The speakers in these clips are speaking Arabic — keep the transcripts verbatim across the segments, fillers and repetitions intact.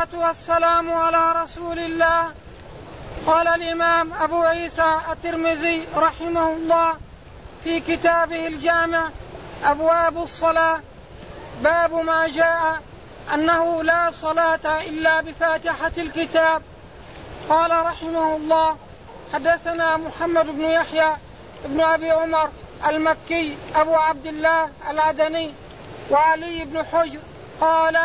والصلاة والسلام على رسول الله. قال الإمام أبو عيسى الترمذي رحمه الله في كتابه الجامع أبواب الصلاة باب ما جاء أنه لا صلاة إلا بفاتحة الكتاب. قال رحمه الله حدثنا محمد بن يحيى بن أبي عمر المكي أبو عبد الله العدني وعلي بن حجر قال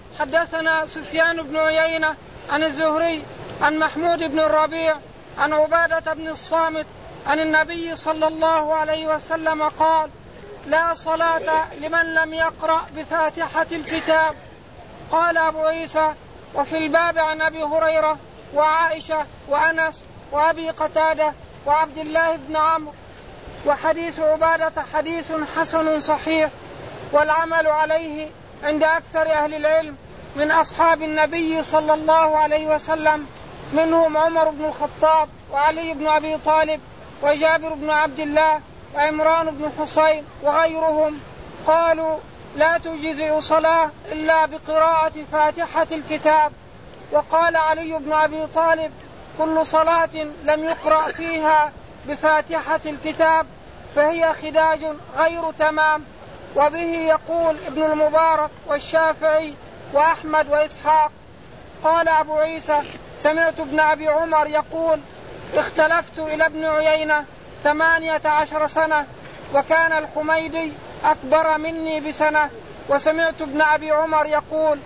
حدثنا سفيان بن عيينة عن الزهري عن محمود بن الربيع عن عبادة بن الصامت عن النبي صلى الله عليه وسلم قال لا صلاة لمن لم يقرأ بفاتحة الكتاب. قال أبو عيسى وفي الباب عن أبي هريرة وعائشة وأنس وأبي قتادة وعبد الله بن عمرو. وحديث عبادة حديث حسن صحيح والعمل عليه عند أكثر أهل العلم من أصحاب النبي صلى الله عليه وسلم منهم عمر بن الخطاب وعلي بن أبي طالب وجابر بن عبد الله وعمران بن حسين وغيرهم قالوا لا تجزئ صلاة إلا بقراءة فاتحة الكتاب. وقال علي بن أبي طالب كل صلاة لم يقرأ فيها بفاتحة الكتاب فهي خداج غير تمام. وبه يقول ابن المبارك والشافعي وأحمد وإسحاق. قال أبو عيسى سمعت ابن أبي عمر يقول اختلفت إلى ابن عيينة ثمانية عشر سنة وكان الحميدي أكبر مني بسنة. وسمعت ابن أبي عمر يقول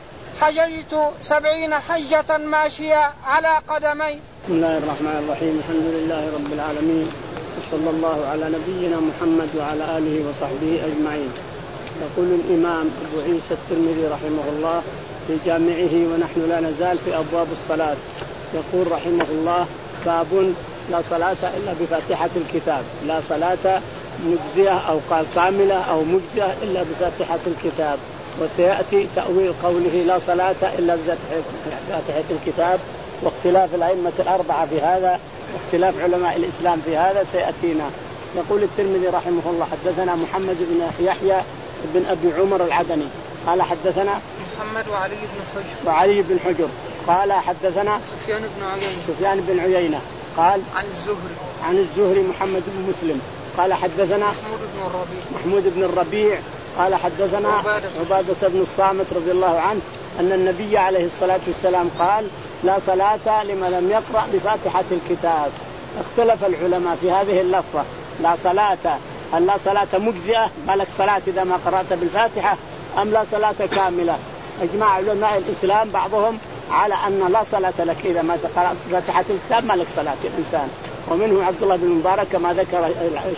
حججت سبعين حجة ماشية على قدمي. بسم الله الرحمن الرحيم الحمد لله رب العالمين وصلى الله على نبينا محمد وعلى آله وصحبه أجمعين. يقول الإمام أبو عيسى الترمذي رحمه الله في جامعه ونحن لا نزال في أبواب الصلاة. يقول رحمه الله باب لا صلاة إلا بفاتحة الكتاب. لا صلاة مجزئة أو قال كاملة أو مجزئة إلا بفاتحة الكتاب. وسيأتي تأويل قوله لا صلاة إلا بفاتحة الكتاب واختلاف الأئمة الأربعة في هذا واختلاف علماء الإسلام في هذا سيأتينا. يقول الترمذي رحمه الله حدثنا محمد بن يحيى بن أبي عمر العدني قال حدثنا محمد وعلي بن حجر وعلي بن حجر قال حدثنا سفيان بن عيينة سفيان بن عيينة قال عن الزهري عن الزهري محمد بن مسلم قال حدثنا محمود بن الربيع محمود بن الربيع قال حدثنا عبادة. عبادة بن الصامت رضي الله عنه أن النبي عليه الصلاة والسلام قال لا صلاة لمن لم يقرأ بفاتحة الكتاب. اختلف العلماء في هذه اللفظة لا صلاة هل لا صلاة مجزئة مالك صلاة إذا ما قرأت بالفاتحة أم لا صلاة كاملة. أجمع علماء الإسلام بعضهم على أن لا صلاة لك إذا ما قرأت بفاتحة الكتاب مالك صلاة الإنسان. ومنهم عبد الله بن المبارك كما ذكر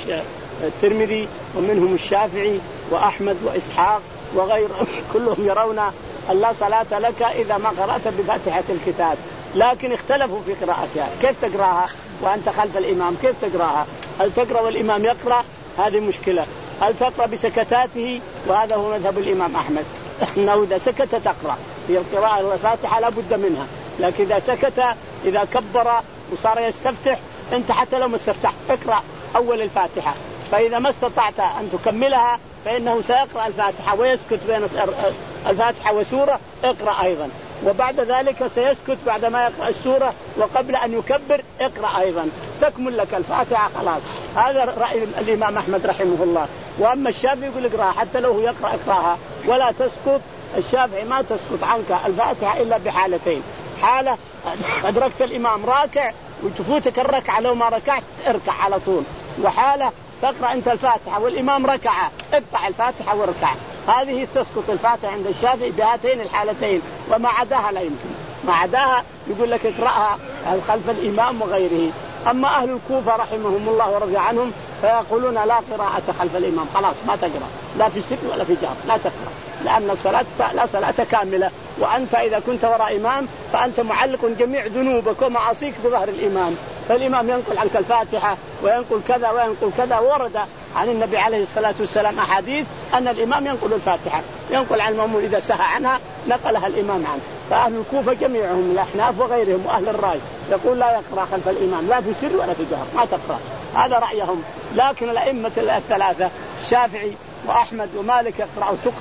الترمذي ومنهم الشافعي وأحمد وإسحاق وغيرهم كلهم يرون أن لا صلاة لك إذا ما قرأت بفاتحة الكتاب. لكن اختلفوا في قراءتها كيف تقرأها وأنت خلف الإمام كيف تقرأها. هل تقرأ والإمام يقرأ هذه مشكلة. هل تقرأ بسكتاته وهذا هو مذهب الإمام أحمد أنه إذا سكت تقرأ في القراءة والفاتحة لا بد منها. لكن إذا سكت إذا كبر وصار يستفتح أنت حتى لو ما استفتحت اقرأ أول الفاتحة. فإذا ما استطعت أن تكملها فإنه سيقرأ الفاتحة ويسكت بين الفاتحة وسورة اقرأ أيضا. وبعد ذلك سيسكت بعد ما يقرأ السورة وقبل أن يكبر اقرأ أيضا تكمل لك الفاتحة خلاص. هذا رأي الإمام أحمد رحمه الله. وأما الشافعي يقول اقرأها حتى لو هو يقرأ اقرأها ولا تسكت. الشافعي ما تسكت عنك الفاتحة إلا بحالتين. حالة أدركت الإمام راكع وتفوتك الركعة لو ما ركعت اركع على طول. وحالة تقرأ أنت الفاتحة والإمام ركع اقطع الفاتحة واركع. هذه تسقط الفاتحة عند الشافعي بهاتين الحالتين وما عداها لا يمكن. ما عداها يقول لك اقرأها خلف الإمام وغيره. أما أهل الكوفة رحمهم الله ورضي عنهم فيقولون لا قراءة خلف الإمام خلاص ما تقرأ لا في سر ولا في جهر لا تقرأ لأن الصلاة لا صلاة كاملة. وأنت إذا كنت وراء إمام فأنت معلق جميع ذنوبك ومعاصيك بظهر الإمام. فالإمام ينقل عنك الفاتحة وينقل كذا وينقل كذا. ورد عن النبي عليه الصلاة والسلام أحاديث أن الإمام ينقل الفاتحة ينقل عن المأموم إذا سهى عنها نقلها الإمام عنه. فأهل الكوفة جميعهم الأحناف وغيرهم وأهل الرأي يقول لا يقرأ خلف الإمام لا في سر ولا في جهر ما تقرأ. هذا رأيهم. لكن الأئمة الثلاثة الشافعي وأحمد ومالك يقرأ تقرأ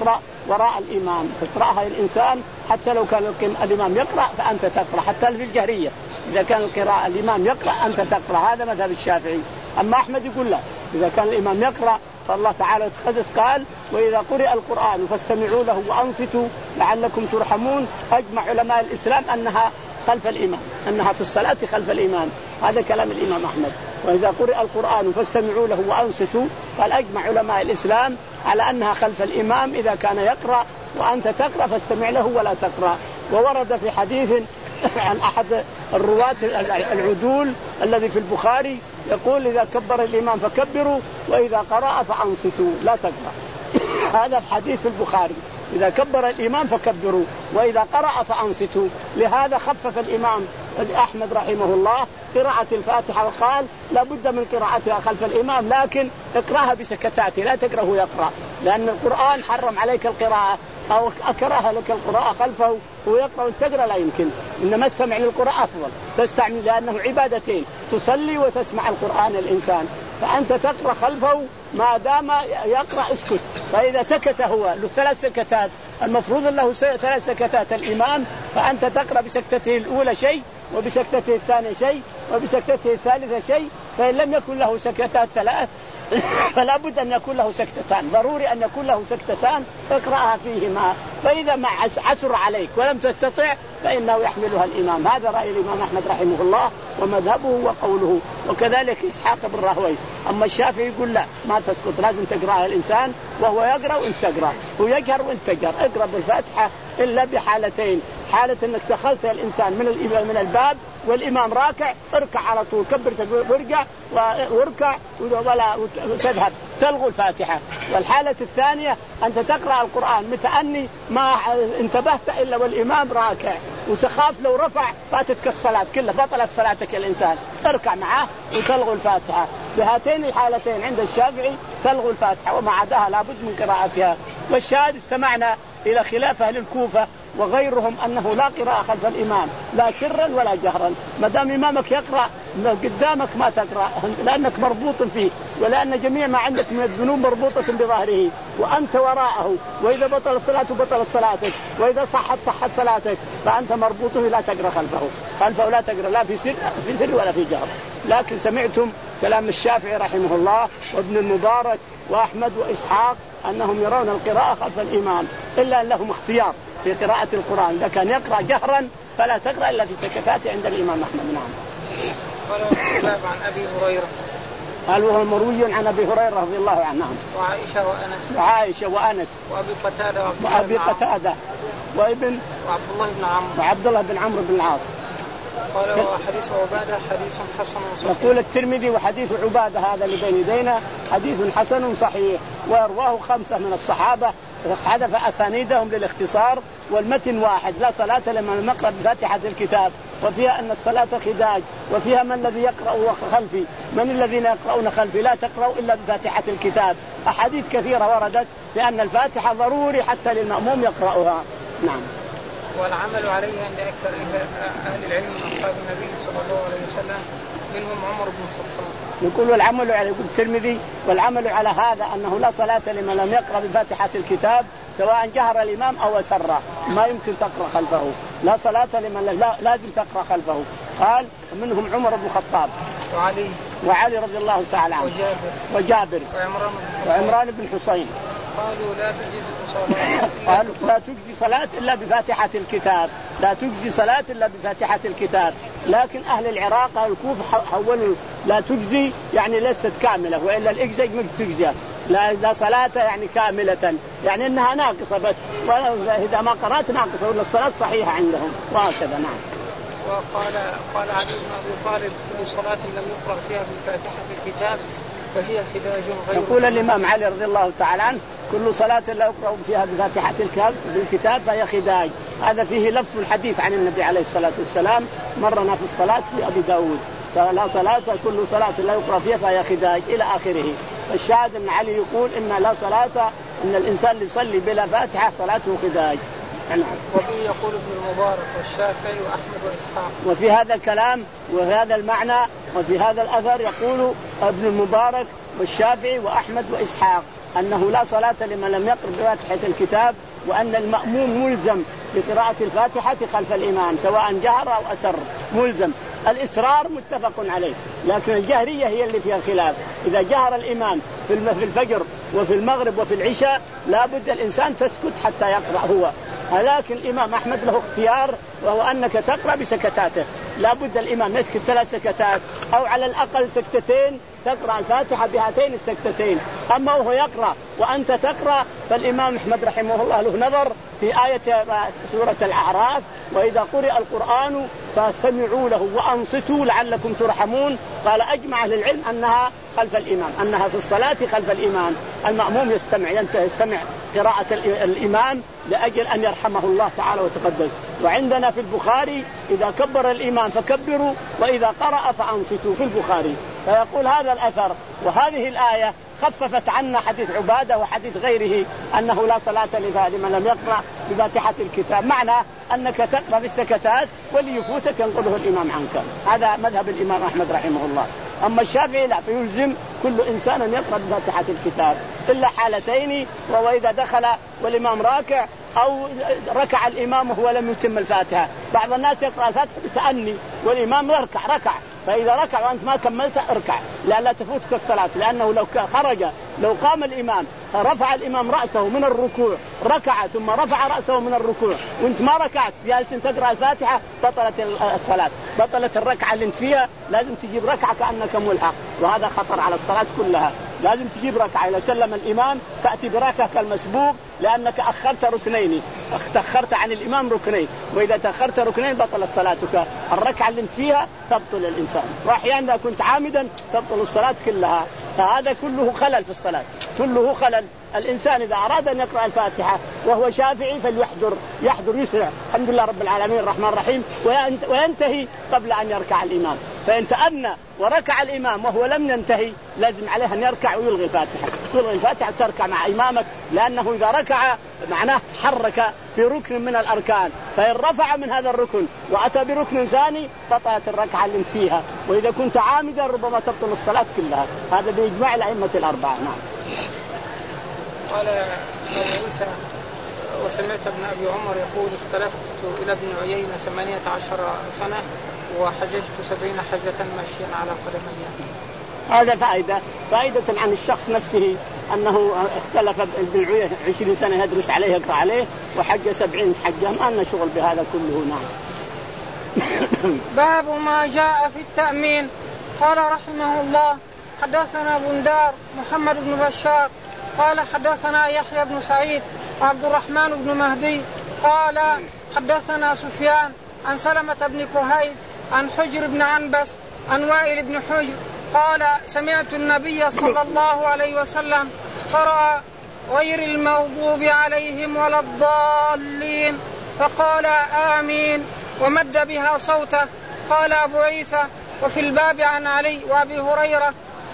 وراء الإمام، تقرأها الإنسان حتى لو كان الإمام يقرأ فأنت تقرأ، حتى في الجهرية إذا كان القراءة الإمام يقرأ أنت تقرأ. هذا مذهب الشافعي. أما أحمد يقول لا، إذا كان الإمام يقرأ فالله تعالى وتقدس قال وإذا قرئ القرآن فاستمعوا له وأنصتوا لعلكم ترحمون. أجمع علماء الإسلام أنها خلف الإمام، أنها في الصلاة خلف الإمام. هذا كلام الإمام أحمد. وإذا قرئ القرآن فاستمعوا له وأنصتوا، قال أجمع علماء الإسلام على أنها خلف الإمام إذا كان يقرأ وأنت تقرأ فاستمع له ولا تقرأ. وورد في حديث عن أحد الرواة العدول الذي في البخاري يقول إذا كبر الإمام فكبروا وإذا قرأ فأنصتوا لا تقرأ. هذا في حديث البخاري، إذا كبر الإمام فكبروا وإذا قرأ فأنصتوا. لهذا خفف الإمام أحمد رحمه الله قراءة الفاتحة وقال لا بد من قراءتها خلف الإمام، لكن اقرأها بسكتات لا تكره يقرأ، لأن القرآن حرم عليك القراءة أو أكره لك القراءة خلفه ويقرأ وتقرأ لا يمكن. إنما استمع للقراءة أفضل، تستعمل لأنه عبادتين، تصلي وتسمع القرآن الإنسان، فأنت تقرأ خلفه ما دام يقرأ اسكت. فإذا سكت هو له ثلاث سكتات، المفروض له ثلاث سكتات الإمام، فأنت تقرأ بسكتته الأولى شيء وبسكتته الثانية شيء وبسكتته الثالثة شيء، فإن لم يكن له سكتات ثلاث فلا بد أن يكون له سكتتان، ضروري أن يكون له سكتتان اقرأها فيهما. فإذا ما عسر عليك ولم تستطع فإنه يحملها الإمام. هذا رأي الإمام أحمد رحمه الله ومذهبه وقوله، وكذلك إسحاق بن راهويه. أما الشافعي يقول لا ما تسقط، لازم تقرأها الإنسان وهو يقرأ وانت تقرأ، ويجهر وانت تجهر. اقرأ بالفاتحة إلا بحالتين، حالة أنك دخلت الإنسان من من الباب والإمام راكع اركع على طول، كبر وارجع واركع ولا وتذهب تلغو الفاتحة. والحالة الثانية أنت تقرأ القرآن متأني ما انتبهت إلا والإمام راكع وتخاف لو رفع فاتتك الصلاة كلها، بطلت صلاتك الإنسان، اركع معه وتلغو الفاتحة. بهاتين الحالتين عند الشافعي تلغو الفاتحة، وما عداها لابد من قراءتها. والشاهد استمعنا إلى خلاف أهل الكوفة وغيرهم أنه لا قراءة خلف الإمام لا سرا ولا جهرا، ما دام إمامك يقرأ قدامك ما تقرأ لأنك مربوط فيه، ولأن جميع ما عندك من الذنوب مربوطة بظهره وأنت وراءه، وإذا بطل الصلاة بطل صلاتك، وإذا صحت صحت صلاتك، فأنت مربوط لا تقرأ خلفه خلفه لا تقرأ لا في سر في سر ولا في جهر. لكن سمعتم كلام الشافعي رحمه الله وابن المبارك وأحمد وإسحاق أنهم يرون القراءة خلف الإمام، إلا أن لهم اختيار في قراءة القرآن، إذا كان يقرأ جهرا فلا تقرأ إلا في سكتات عند الإمام أحمد. نعم. قال الباب عن أبي هريرة. قال وهو مروي عن أبي هريرة رضي الله عنه. وعائشة وأنس. وعائشة وأنس. وأبي قتادة. وأبي قتادة. وابن. وعبد الله بن عمرو. وعبد الله بن عمرو بن العاص. قال وحديث عبادة حديث حسن صحيح. يقول الترمذي وحديث عبادة هذا اللي بين يدينا حديث حسن صحيح، ويرواه خمسة من الصحابة حذف أسانيدهم للاختصار، والمتن واحد لا صلاة لمن يقرأ بفاتحة الكتاب، وفيها أن الصلاة خداج، وفيها من الذي يقرأ خلفي، من الذين يقرؤون خلفي لا تقرأوا إلا بفاتحة الكتاب. أحاديث كثيرة وردت بأن الفاتحة ضروري حتى للمأموم يقرأها. نعم. والعمل عليه عند أكثر أهل العلم من أصحاب النبي صلى الله عليه وسلم منهم عمر بن الخطاب. يقول والعمل على الترمذي والعمل على هذا أنه لا صلاة لمن لم يقرأ بفاتحة الكتاب سواء جهر الإمام أو سر، ما يمكن تقرأ خلفه، لا صلاة لمن لا لازم تقرأ خلفه. قال منهم عمر بن الخطاب وعلي وعلي رضي الله تعالى عنه وجابر وجابر وعمران بن وعمران بن حسين. قالوا لا تجزي صلاة قالوا لا تجزي صلاة إلا بفاتحة الكتاب، لا تجزي صلاة إلا بفاتحة الكتاب. لكن أهل العراق الكوفة حولوا لا تجزي يعني ليست كاملة، وإلا الإجزاء ما تجزي، لا لا صلاة يعني كاملة، يعني إنها ناقصة بس، وإذا ما قرأت ناقصة ولا الصلاة صحيحة عندهم، وهكذا. نعم. وقال قال علي بن أبي طالب كل صلاة لم يقرأ فيها بفاتحة الكتاب فهي خداج غير. يقول الإمام علي رضي الله تعالى عنه كل صلاة لا يقرأ فيها بفاتحة الكتاب فهي خداج. هذا فيه لفظ الحديث عن النبي عليه الصلاة والسلام مرنا في الصلاة في أبي داود، لا صلاة كل صلاة لا يقرأ فيها فهي خداج إلى آخره. فالشاهد أن علي يقول إن لا صلاة إن الإنسان اللي يصلي بلا فاتحة صلاته خداج. وفي يقول ابن المبارك والشافعي وأحمد وإسحاق. وفي هذا الكلام وفي هذا المعنى وفي هذا الأثر يقول ابن المبارك والشافعي وأحمد وإسحاق أنه لا صلاة لمن لم يقرأ بفاتحة الكتاب وأن المأموم ملزم بقراءة الفاتحة خلف الإمام سواء جهر أو أسر، ملزم. الإسرار متفق عليه، لكن الجهرية هي اللي فيها خلاف. إذا جهر الإمام في الفجر وفي المغرب وفي العشاء لا بد الإنسان تسكت حتى يقرأ هو، لكن الإمام أحمد له اختيار، وهو أنك تقرأ بسكتاته. لا بد الإمام يسكت ثلاث سكتات أو على الأقل سكتتين، تقرأ الفاتحة بهاتين السكتتين. أما وهو يقرأ وأنت تقرأ فالإمام أحمد رحمه الله له نظر في آية سورة الأعراف: وإذا قرئ القرآن فاستمعوا له وأنصتوا لعلكم ترحمون. قال أجمع أهل العلم أنها خلف الإمام، أنها في الصلاة خلف الإمام. المأموم يستمع يستمع قراءة الإمام لأجل أن يرحمه الله تعالى وتقدس. وعندنا في البخاري: إذا كبر الإمام فكبروا وإذا قرأ فأنصتوا، في البخاري. فيقول هذا الأثر وهذه الآية خففت عنا حديث عبادة وحديث غيره أنه لا صلاة لمن لم يقرأ بفاتحة الكتاب، معنى أنك تقرأ بالسكتات وليفوتك ينقله الإمام عنك. هذا مذهب الإمام أحمد رحمه الله. أما الشافعي لا، فيلزم كل إنسان أن يقرأ بفاتحة الكتاب إلا حالتين: وهو إذا دخل والإمام راكع أو ركع الإمام وهو لم يتم الفاتحة. بعض الناس يقرأ الفاتحة بتأني والإمام يركع ركع، فإذا ركع وأنت ما كملت اركع لا تفوتك الصلاة، لأنه لو خرج لو قام الإمام رفع الإمام رأسه من الركوع ركع ثم رفع رأسه من الركوع وانت ما ركعت جالس تقرأ الفاتحة بطلت الصلاة، بطلت الركعة اللي انت فيها. لازم تجيب ركعة كأنك ملحق، وهذا خطر على الصلاة كلها. لازم تجيب ركعة، إذا سلم الإمام تأتي بركعة كالمسبوق لأنك أخرت ركنين، تأخرت عن الإمام ركنين، وإذا تأخرت ركنين بطلت صلاتك. الركعة اللي انت فيها تبطل الإنسان، وأحيانا إذا كنت عامدا تبطل الصلاة كلها. فهذا كله خلل في الصلاة، كله خلل. الإنسان إذا أراد أن يقرأ الفاتحة وهو شافعي فليحضر، يحضر يسرع، الحمد لله رب العالمين الرحمن الرحيم، وينتهي قبل أن يركع الإمام. فإن تأنى وركع الإمام وهو لم ينتهي لازم عليه أن يركع ويلغي الفاتحة، تلغي الفاتحة تركع مع إمامك، لأنه إذا ركع معناه تحرك في ركن من الأركان، فإن رفع من هذا الركن وأتى بركن ثاني بطلت الركعة اللي فيها. وإذا كنت عامدا ربما تبطل الصلاة كلها. هذا بإجماع الأئمة الأربعة. نعم. قال أبو عيسى: وسمعت ابن أبي عمر يقول: اختلفت إلى ابن عيينة ثمانية عشر سنة وحججت سبعين حجة ماشيا على قدمي. هذا فائدة فائدة عن الشخص نفسه أنه اختلف ابن عيينة عشرين سنة يدرس عليه يقرأ عليه وحج سبعين حجة، ما لنا شغل بهذا كله. نعم. باب ما جاء في التأمين. قال رحمه الله: حدثنا بندار محمد بن بشار قال حدثنا يحيى بن سعيد عبد الرحمن بن مهدي قال حدثنا سفيان عن سلمة بن كهيل عن حجر بن عنبس عن وائل بن حجر قال: سمعت النبي صلى الله عليه وسلم قرأ: غير المغضوب عليهم ولا الضالين، فقال: آمين، ومد بها صوته. قال أبو عيسى: وفي الباب عن علي وأبي هريرة.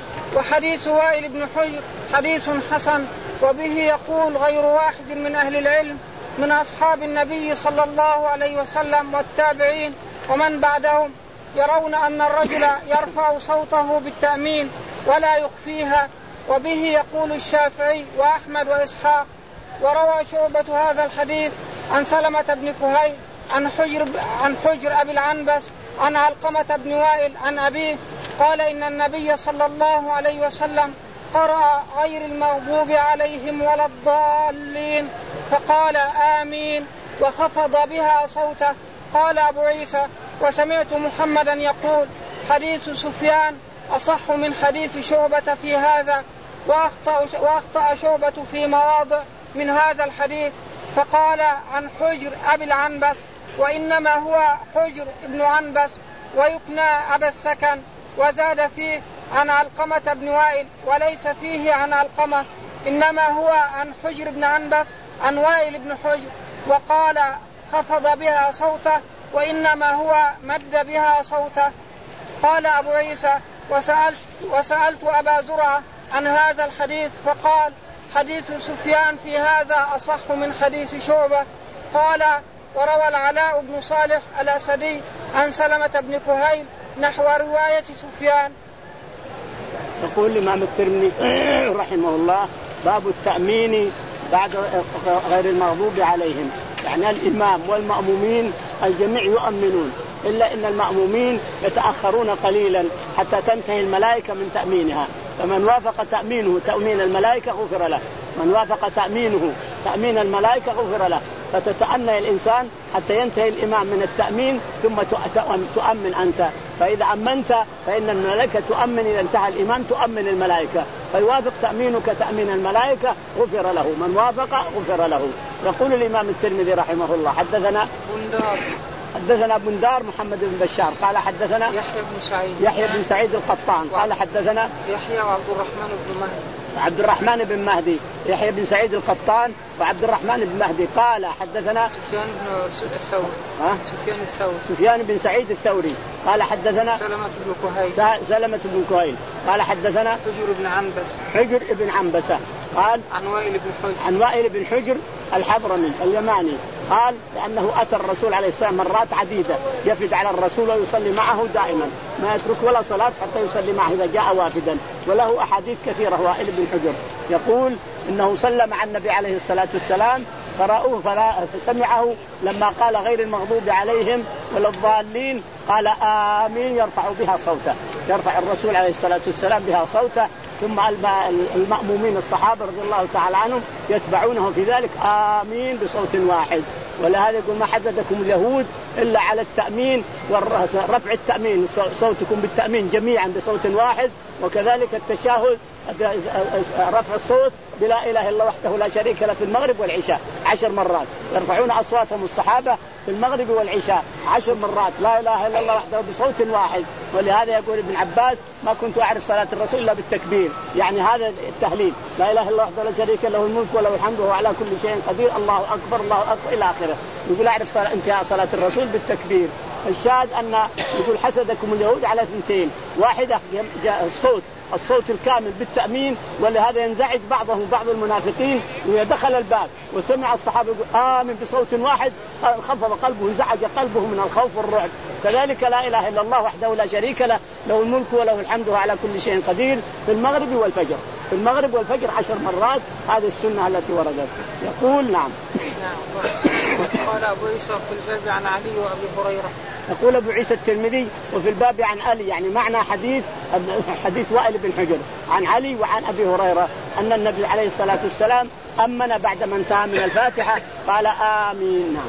وحديث وائل بن حجر حديث حسن، وبه يقول غير واحد من أهل العلم من أصحاب النبي صلى الله عليه وسلم والتابعين ومن بعدهم يرون أن الرجل يرفع صوته بالتأمين ولا يخفيها، وبه يقول الشافعي وأحمد وإسحاق. وروى شعبة هذا الحديث عن سلمة بن كهيل عن حجر, عن حجر أبي العنبس عن علقمة بن وائل عن أبيه قال: إن النبي صلى الله عليه وسلم قرأ: غير المغضوب عليهم ولا الضالين، فقال: آمين، وخفض بها صوته. قال أبو عيسى: وسمعت محمدا يقول: حديث سفيان أصح من حديث شعبة في هذا، وأخطأ, وأخطأ شعبة في مواضع من هذا الحديث. فقال عن حجر أبي العنبس: وإنما هو حجر ابن عنبس ويكنى أبا السكن. وزاد فيه عن علقمة بن وائل، وليس فيه عن علقمة، إنما هو عن حجر بن عنبس عن وائل بن حجر. وقال: خفض بها صوته، وإنما هو مد بها صوته. قال أبو عيسى: وسألت, وسألت أبا زرعة عن هذا الحديث فقال: حديث سفيان في هذا أصح من حديث شعبة. قال: وروى العلاء بن صالح الأسدي عن سلمة بن كهيل نحو رواية سفيان. يقول الإمام الترمذي رحمه الله: باب التأمين بعد غير المغضوب عليهم، يعني الإمام والمأمومين الجميع يؤمنون، إلا إن المأمومين يتأخرون قليلا حتى تنتهي الملائكة من تأمينها، فمن وافق تأمينه تأمين الملائكة غفر له، من وافق تأمينه تأمين الملائكة غفر له. فتتأنى الإنسان حتى ينتهي الإمام من التأمين ثم تؤمن أنت، فإذا أمنت فإن الملائكة تؤمن، إذا انتهى الإمام تؤمن الملائكة، فيوافق تأمينك تأمين الملائكة غفر له، من وافق غفر له. يقول الإمام الترمذي رحمه الله حدثنا بندار حدثنا بندار محمد بن بشار قال حدثنا يحيى بن سعيد يحيى بن سعيد القطان قال حدثنا يحيى وعبد الرحمن بن مهدي عبد الرحمن بن مهدي يحيى بن سعيد القطان وعبد الرحمن بن مهدي قال حدثنا سفيان بن الثوري ها سفيان الثوري سفيان بن سعيد الثوري قال حدثنا سلمة بن كهيل سلمة بن كهيل قال حدثنا حجر بن عنبس حجر بن عنبسة قال عن وائل بن حجر عن وائل بن حجر الحضرمي اليماني قال لأنه أتى الرسول عليه السلام مرات عديدة يفد على الرسول ويصلي معه دائما، ما يترك ولا صلاة حتى يصلي معه إذا جاء وافدا، وله أحاديث كثيرة وائل بن حجر يقول إنه صلى مع النبي عليه الصلاة والسلام قرأوه فسمعه لما قال غير المغضوب عليهم ولا الضالين قال آمين يرفع بها صوته، يرفع الرسول عليه الصلاة والسلام بها صوته، ثم المأمومين الصحابة رضي الله تعالى عنهم يتبعونه في ذلك آمين بصوت واحد. ولهذا يقول ما حددكم اليهود إلا على التأمين ورفع التأمين، صوتكم بالتأمين جميعا بصوت واحد، وكذلك التشهد رفع الصوت بلا إله إلا الله وحده لا شريك له في المغرب والعشاء عشر مرات، يرفعون أصواتهم الصحابة في المغرب والعشاء عشر مرات لا إله إلا الله وحده بصوت واحد. ولهذا يقول ابن عباس ما كنت أعرف صلاة الرسول إلا بالتكبير، يعني هذا التهليل لا إله إلا الله وحده لا شريك له الملك وله الحمد وهو على كل شيء قدير الله أكبر الله أكبر إلى آخره. يقول أعرف صلاة انتهاء صلاة الرسول بالتكبير. الشاهد أن يقول حسدكم اليهود على اثنتين، واحدة الصوت الصوت الكامل بالتأمين، ولهذا ينزعج بعضهم بعض المنافقين ويدخل الباب وسمع الصحابة يقول آمين بصوت واحد خفض قلبه انزعج قلبه من الخوف والرعب. كذلك لا إله إلا الله وحده لا شريك له له الملك وله الحمد وعلى كل شيء قدير في المغرب والفجر، في المغرب والفجر عشر مرات، هذه السنة التي وردت. يقول نعم. نعم. قال أبو عيسى في الباب عن علي وأبي هريرة. يقول أبو عيسى الترمذي وفي الباب عن علي، يعني معنى حديث حديث وائل بن حجر عن علي وعن أبي هريرة أن النبي عليه الصلاة والسلام أمن بعد ما انتهى من الفاتحة قال آمين. نعم.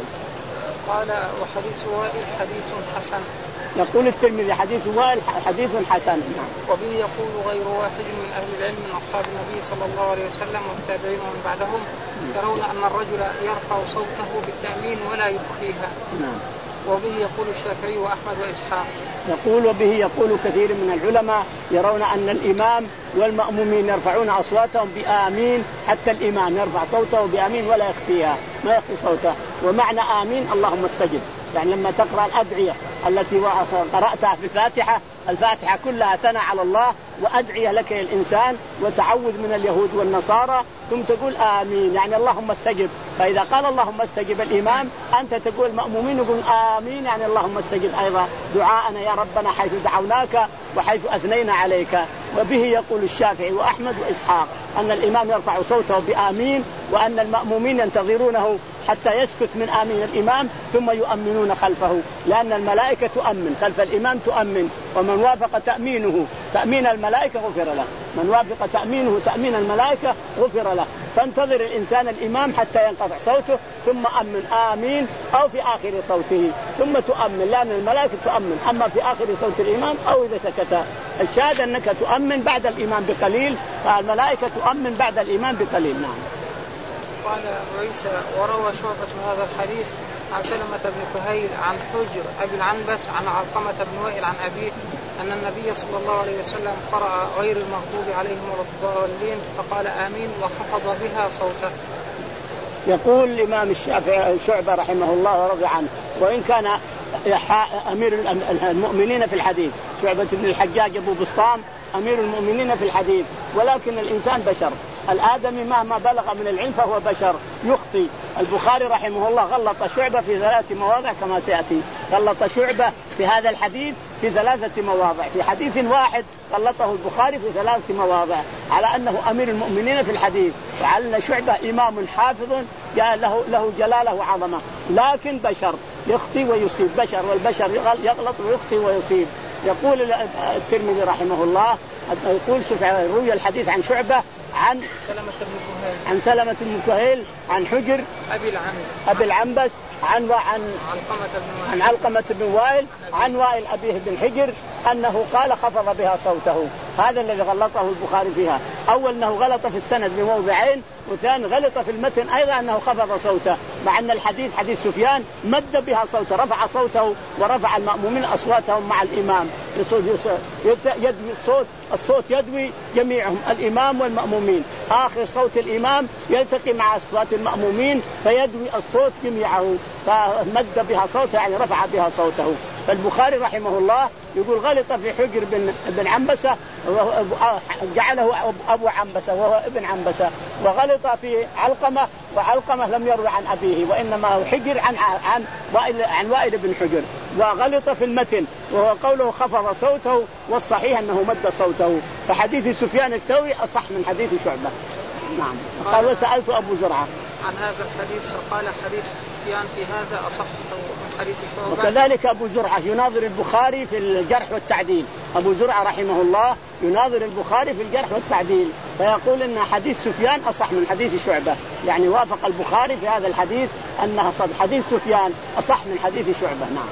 قال وحديث وائل حديث حسن. يقول الترمذي حديث وائل حديث حسن. نعم. وبه يقول غير واحد من أهل العلم من أصحاب النبي صلى الله عليه وسلم والتابعين ومن بعدهم يرون أن الرجل يرفع صوته بالتأمين ولا يخفيها. نعم. وبه يقول الشافعي وأحمد وإسحاق. يقول وبه يقول كثير من العلماء يرون أن الإمام والمأمومين يرفعون أصواتهم بآمين، حتى الإمام يرفع صوته بآمين ولا يخفيها، ما يخفي صوته. ومعنى آمين اللهم استجب، يعني لما تقرأ الأدعية التي قرأتها في الفاتحة، الفاتحة كلها ثناء على الله وأدعية لك يا الإنسان وتعوذ من اليهود والنصارى، ثم تقول آمين يعني اللهم استجب. فإذا قال اللهم استجب الإمام أنت تقول المأمومين يقول آمين يعني اللهم استجب أيضا دعاءنا يا ربنا حيث دعوناك وحيث أثنينا عليك. وبه يقول الشافعي وأحمد وإسحاق أن الإمام يرفع صوته بآمين، وأن المأمومين ينتظرونه حتى يسكت من آمين الإمام ثم يؤمنون خلفه، لأن الملائكة تؤمن خلف الإمام تؤمن، ومن وافق تأمينه تأمين الملائكة غفر له، من وافق تأمينه تأمين الملائكة غفر له. فانتظر الإنسان الإمام حتى ينقطع صوته ثم أمن آمين أو في آخر صوته ثم تؤمن، لأن الملائكة تؤمن، أما في آخر صوت الإمام أو إذا سكت. الشاهد أنك تؤمن بعد الإمام بقليل، فالملائكة تؤمن بعد الإمام بقليل. نعم. قال عيسى وروى شعبة هذا الحديث عن سلمة بن كهيل عن حجر أبي العنبس عن علقمة بن وائل عن أبيه أن النبي صلى الله عليه وسلم قرأ غير المغضوب عليهم ولا الضالين فقال آمين وخفض بها صوته. يقول الإمام الشافعي شعبة رحمه الله ورضي عنه، وإن كان أمير المؤمنين في الحديث، شعبة بن الحجاج أبو بسطام أمير المؤمنين في الحديث، ولكن الإنسان بشر، الآدمي مهما بلغ من العلم فهو بشر يخطي. البخاري رحمه الله غلط شعبة في ثلاث مواضع كما سيأتي، غلط شعبة في هذا الحديث في ثلاثة مواضع. في حديث واحد غلطه البخاري في ثلاثة مواضع على أنه أمير المؤمنين في الحديث، وعلى أن شعبة إمام حافظ له له جلاله وعظمة، لكن بشر يخطي ويصيب، بشر والبشر يغلط ويخطي ويصيب. يقول الترمذي رحمه الله يقول روي الحديث عن شعبة عن سلمة بن كهيل عن سلمة بن كهيل عن حجر أبي العنبس أبي العنبس عن عن عن علقمة بن وائل عن وائل أبيه بن حجر أنه قال خفض بها صوته. هذا الذي غلطه البخاري فيها. أول أنه غلط في السند بموضعين، وثاني غلط في المتن أيضا أنه خفض صوته، مع أن الحديث حديث سفيان مد بها صوته، رفع صوته ورفع المأمومين أصواتهم مع الإمام، يدوي الصوت الصوت يدوي جميعهم الإمام والمأمومين، آخر صوت الإمام يلتقي مع أصوات المأمومين فيدوي الصوت جميعه، فمد بها صوته يعني رفع بها صوته. فالبخاري رحمه الله يقول غلط في حجر بن, بن عنبسة جعله أبو عنبسة وهو ابن عنبسة، وغلط في علقمة وعلقمة لم يروي عن أبيه وإنما هو حجر عن عن وائل عن وائل بن حجر. وغلط في المتن وهو قوله خفض صوته، والصحيح أنه مد صوته. فحديث سفيان الثوري أصح من حديث شعبة. نعم. قال وسألت أبو زرعة عن هذا الحديث فقال حديث سفيان في هذا أصح من حديث شعبة. وكذلك أبو زرعة يناظر البخاري في الجرح والتعديل. أبو زرعة رحمه الله يناظر البخاري في الجرح والتعديل فيقول إن حديث سفيان أصح من حديث شعبة، يعني وافق البخاري في هذا الحديث أنها صد حديث سفيان أصح من حديث شعبة. نعم.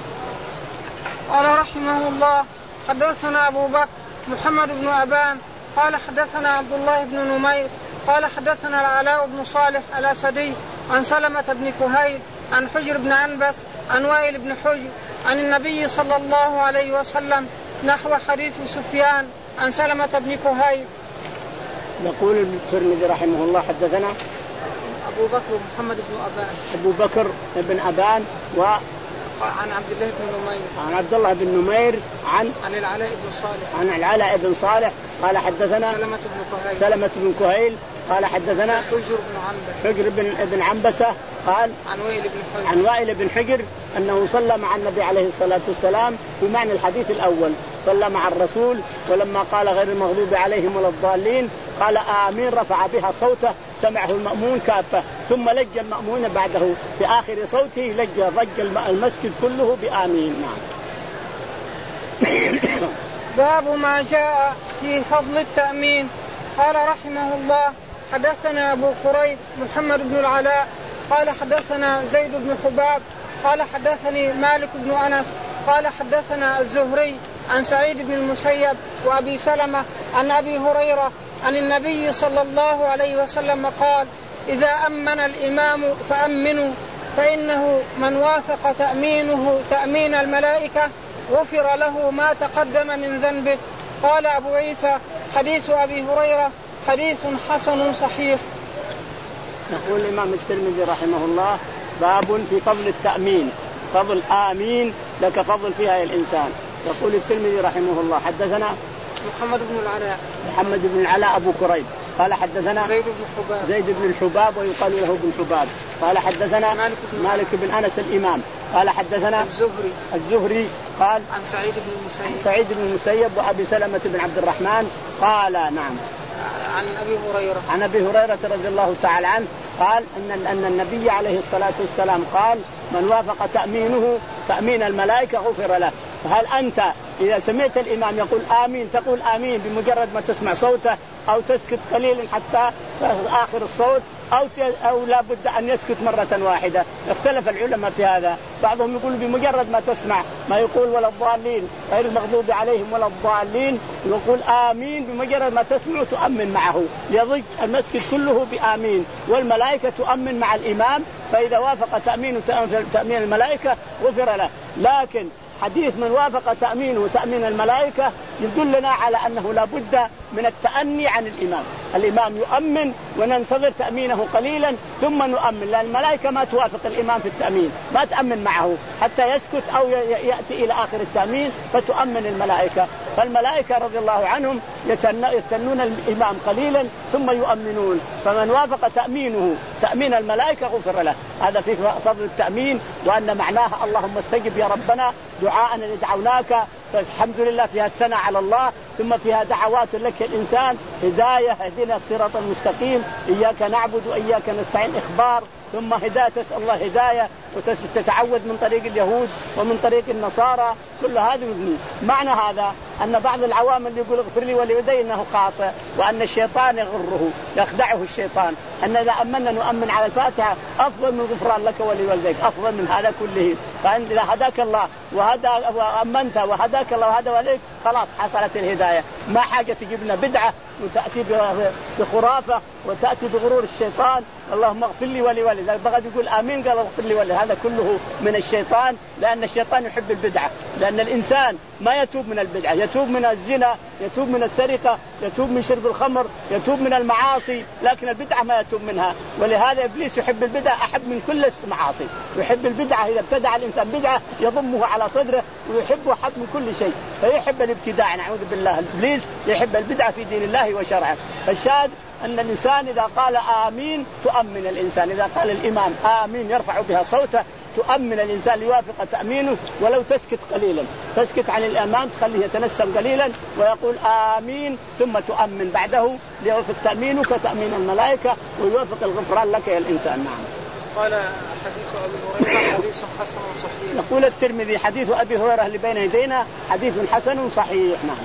قال رحمه الله حدثنا أبو بكر محمد بن أبان قال حدثنا عبد الله بن نمير قال حدثنا العلاء بن صالح الأسدي عن سلمة بن كهيل عن حجر بن عنبس عن وائل بن حجر عن النبي صلى الله عليه وسلم نحو حديث سفيان عن سلمة بن كهيل. يقول الترمذي رحمه الله حدثنا أبو بكر محمد بن أبان أبو بكر بن أبان و عن عبد الله بن نمير عن عبد الله بن نمير عن عن العلاء بن صالح عن العلاء بن صالح قال حدثنا سلمة بن كهيل سلمة بن كهيل قال حدثنا حجر بن عنبس حجر بن ابن عنبسة قال عن وائل بن حجر عن وائل بن حجر أنه صلى مع النبي عليه الصلاة والسلام بمعنى الحديث الأول، صلى مع الرسول ولما قال غير المغضوب عليهم ولا الضالين قال آمين رفع بها صوته سمعه المأمون كافة، ثم لج المأمون بعده في آخر صوته لج ضج المسجد كله بآمين. باب ما جاء في فضل التأمين. قال رحمه الله حدثنا أبو قريب محمد بن العلاء قال حدثنا زيد بن حباب قال حدثني مالك بن أنس قال حدثنا الزهري عن سعيد بن المسيب وأبي سلمة عن أبي هريرة عن النبي صلى الله عليه وسلم قال إذا أمن الإمام فأمنوا فإنه من وافق تأمينه تأمين الملائكة غفر له ما تقدم من ذنبه. قال أبو عيسى حديث أبي هريرة حديث حسن صحيح. يقول الإمام الترمذي رحمه الله باب في فضل التأمين، فضل آمين لك فضل فيها الإنسان. يقول الترمذي رحمه الله حدثنا محمد بن العلاء محمد بن العلاء أبو قريب قال حدثنا زيد بن حباب زيد بن الحباب ويقال له بن حباب قال حدثنا مالك بن, مالك بن أنس الإمام قال حدثنا الزهري الزهري قال عن سعيد بن المسيب عن سعيد بن المسيب وأبي سلمة بن عبد الرحمن قال نعم عن أبي هريرة عن أبي هريرة رضي الله تعالى عنه قال أن أن النبي عليه الصلاة والسلام قال من وافق تأمينه تأمين الملائكة غفر له. فهل أنت إذا سمعت الإمام يقول آمين تقول آمين بمجرد ما تسمع صوته أو تسكت قليلا حتى آخر الصوت أو أو لا بد أن يسكت مرة واحدة؟ اختلف العلماء في هذا. بعضهم يقول بمجرد ما تسمع ما يقول ولا الضالين غير المغضوب عليهم ولا الضالين يقول آمين بمجرد ما تسمع تؤمن معه يضج المسجد كله بآمين، والملائكة تؤمن مع الإمام، فإذا وافق تأمين تأمين الملائكة غفر له. لكن حديث من وافق تأمينه تأمين الملائكة يدلنا على أنه لا بد من التأني عن الإمام. الإمام يؤمن وننتظر تأمينه قليلا ثم نؤمن، لأن الملائكة ما توافق الإمام في التأمين، ما تأمن معه حتى يسكت أو يأتي إلى آخر التأمين فتؤمن الملائكة. فالملائكة رضي الله عنهم يستنون الإمام قليلا ثم يؤمنون، فمن وافق تأمينه تأمين الملائكة غفر له. هذا في فضل التأمين، وأن معناها اللهم استجب يا ربنا دعاءنا دعوناك فالحمد لله فيها الثناء على الله، ثم فيها دعوات لك الإنسان هداية، اهدنا الصراط المستقيم، إياك نعبد وإياك نستعين إخبار، ثم هداية تسأل الله هداية وتتعود من طريق اليهود ومن طريق النصارى، كل هذا. معنى هذا أن بعض العوام اللي يقول اغفر لي ولوالدي إنه خاطئ، وأن الشيطان يغره يخدعه الشيطان، أن إذا أمنا نؤمن على الفاتحة أفضل من غفران لك ولوالديك، أفضل من هذا كله. فإن إذا هداك الله وهدى وأمنت وهداك الله وهدى والديك خلاص حصلت الهداية. ما حاجة تجيب لنا بدعة وتأتي بخرافة وتأتي بغرور الشيطان، اللهم اغفر لي ولوالدي، بغى يقول آمين قال اغفر لي ولوالدي، هذا كله من الشيطان، لأن الشيطان يحب البدعة، لأن الإنسان ما يتوب من البدعة، يتوب من الزنا، يتوب من السرقة، يتوب من شرب الخمر، يتوب من المعاصي، لكن البدعة ما يتوب منها. ولهذا إبليس يحب البدعة أحب من كل المعاصي، يحب البدعة. إذا ابتدع الإنسان بدعة يضمه على صدره ويحبه أحب من كل شيء، فيحب الابتداع، نعوذ بالله. إبليس يحب البدعة في دين الله وشرعه. فالشاهد أن الإنسان إذا قال آمين تؤمن الإنسان، إذا قال الإمام آمين يرفع بها صوته تؤمن الإنسان ليوافق تأمينه، ولو تسكت قليلا، تسكت عن الإمام تخليه يتنسم قليلا ويقول آمين ثم تؤمن بعده ليوافق تأمينك تأمين الملائكة ويوافق الغفران لك يا الإنسان. نعم. قال حديث أبي هريرة حديث حسن صحيح. يقول الترمذي حديث أبي هريرة اللي بين يدينا حديث حسن صحيح. نعم.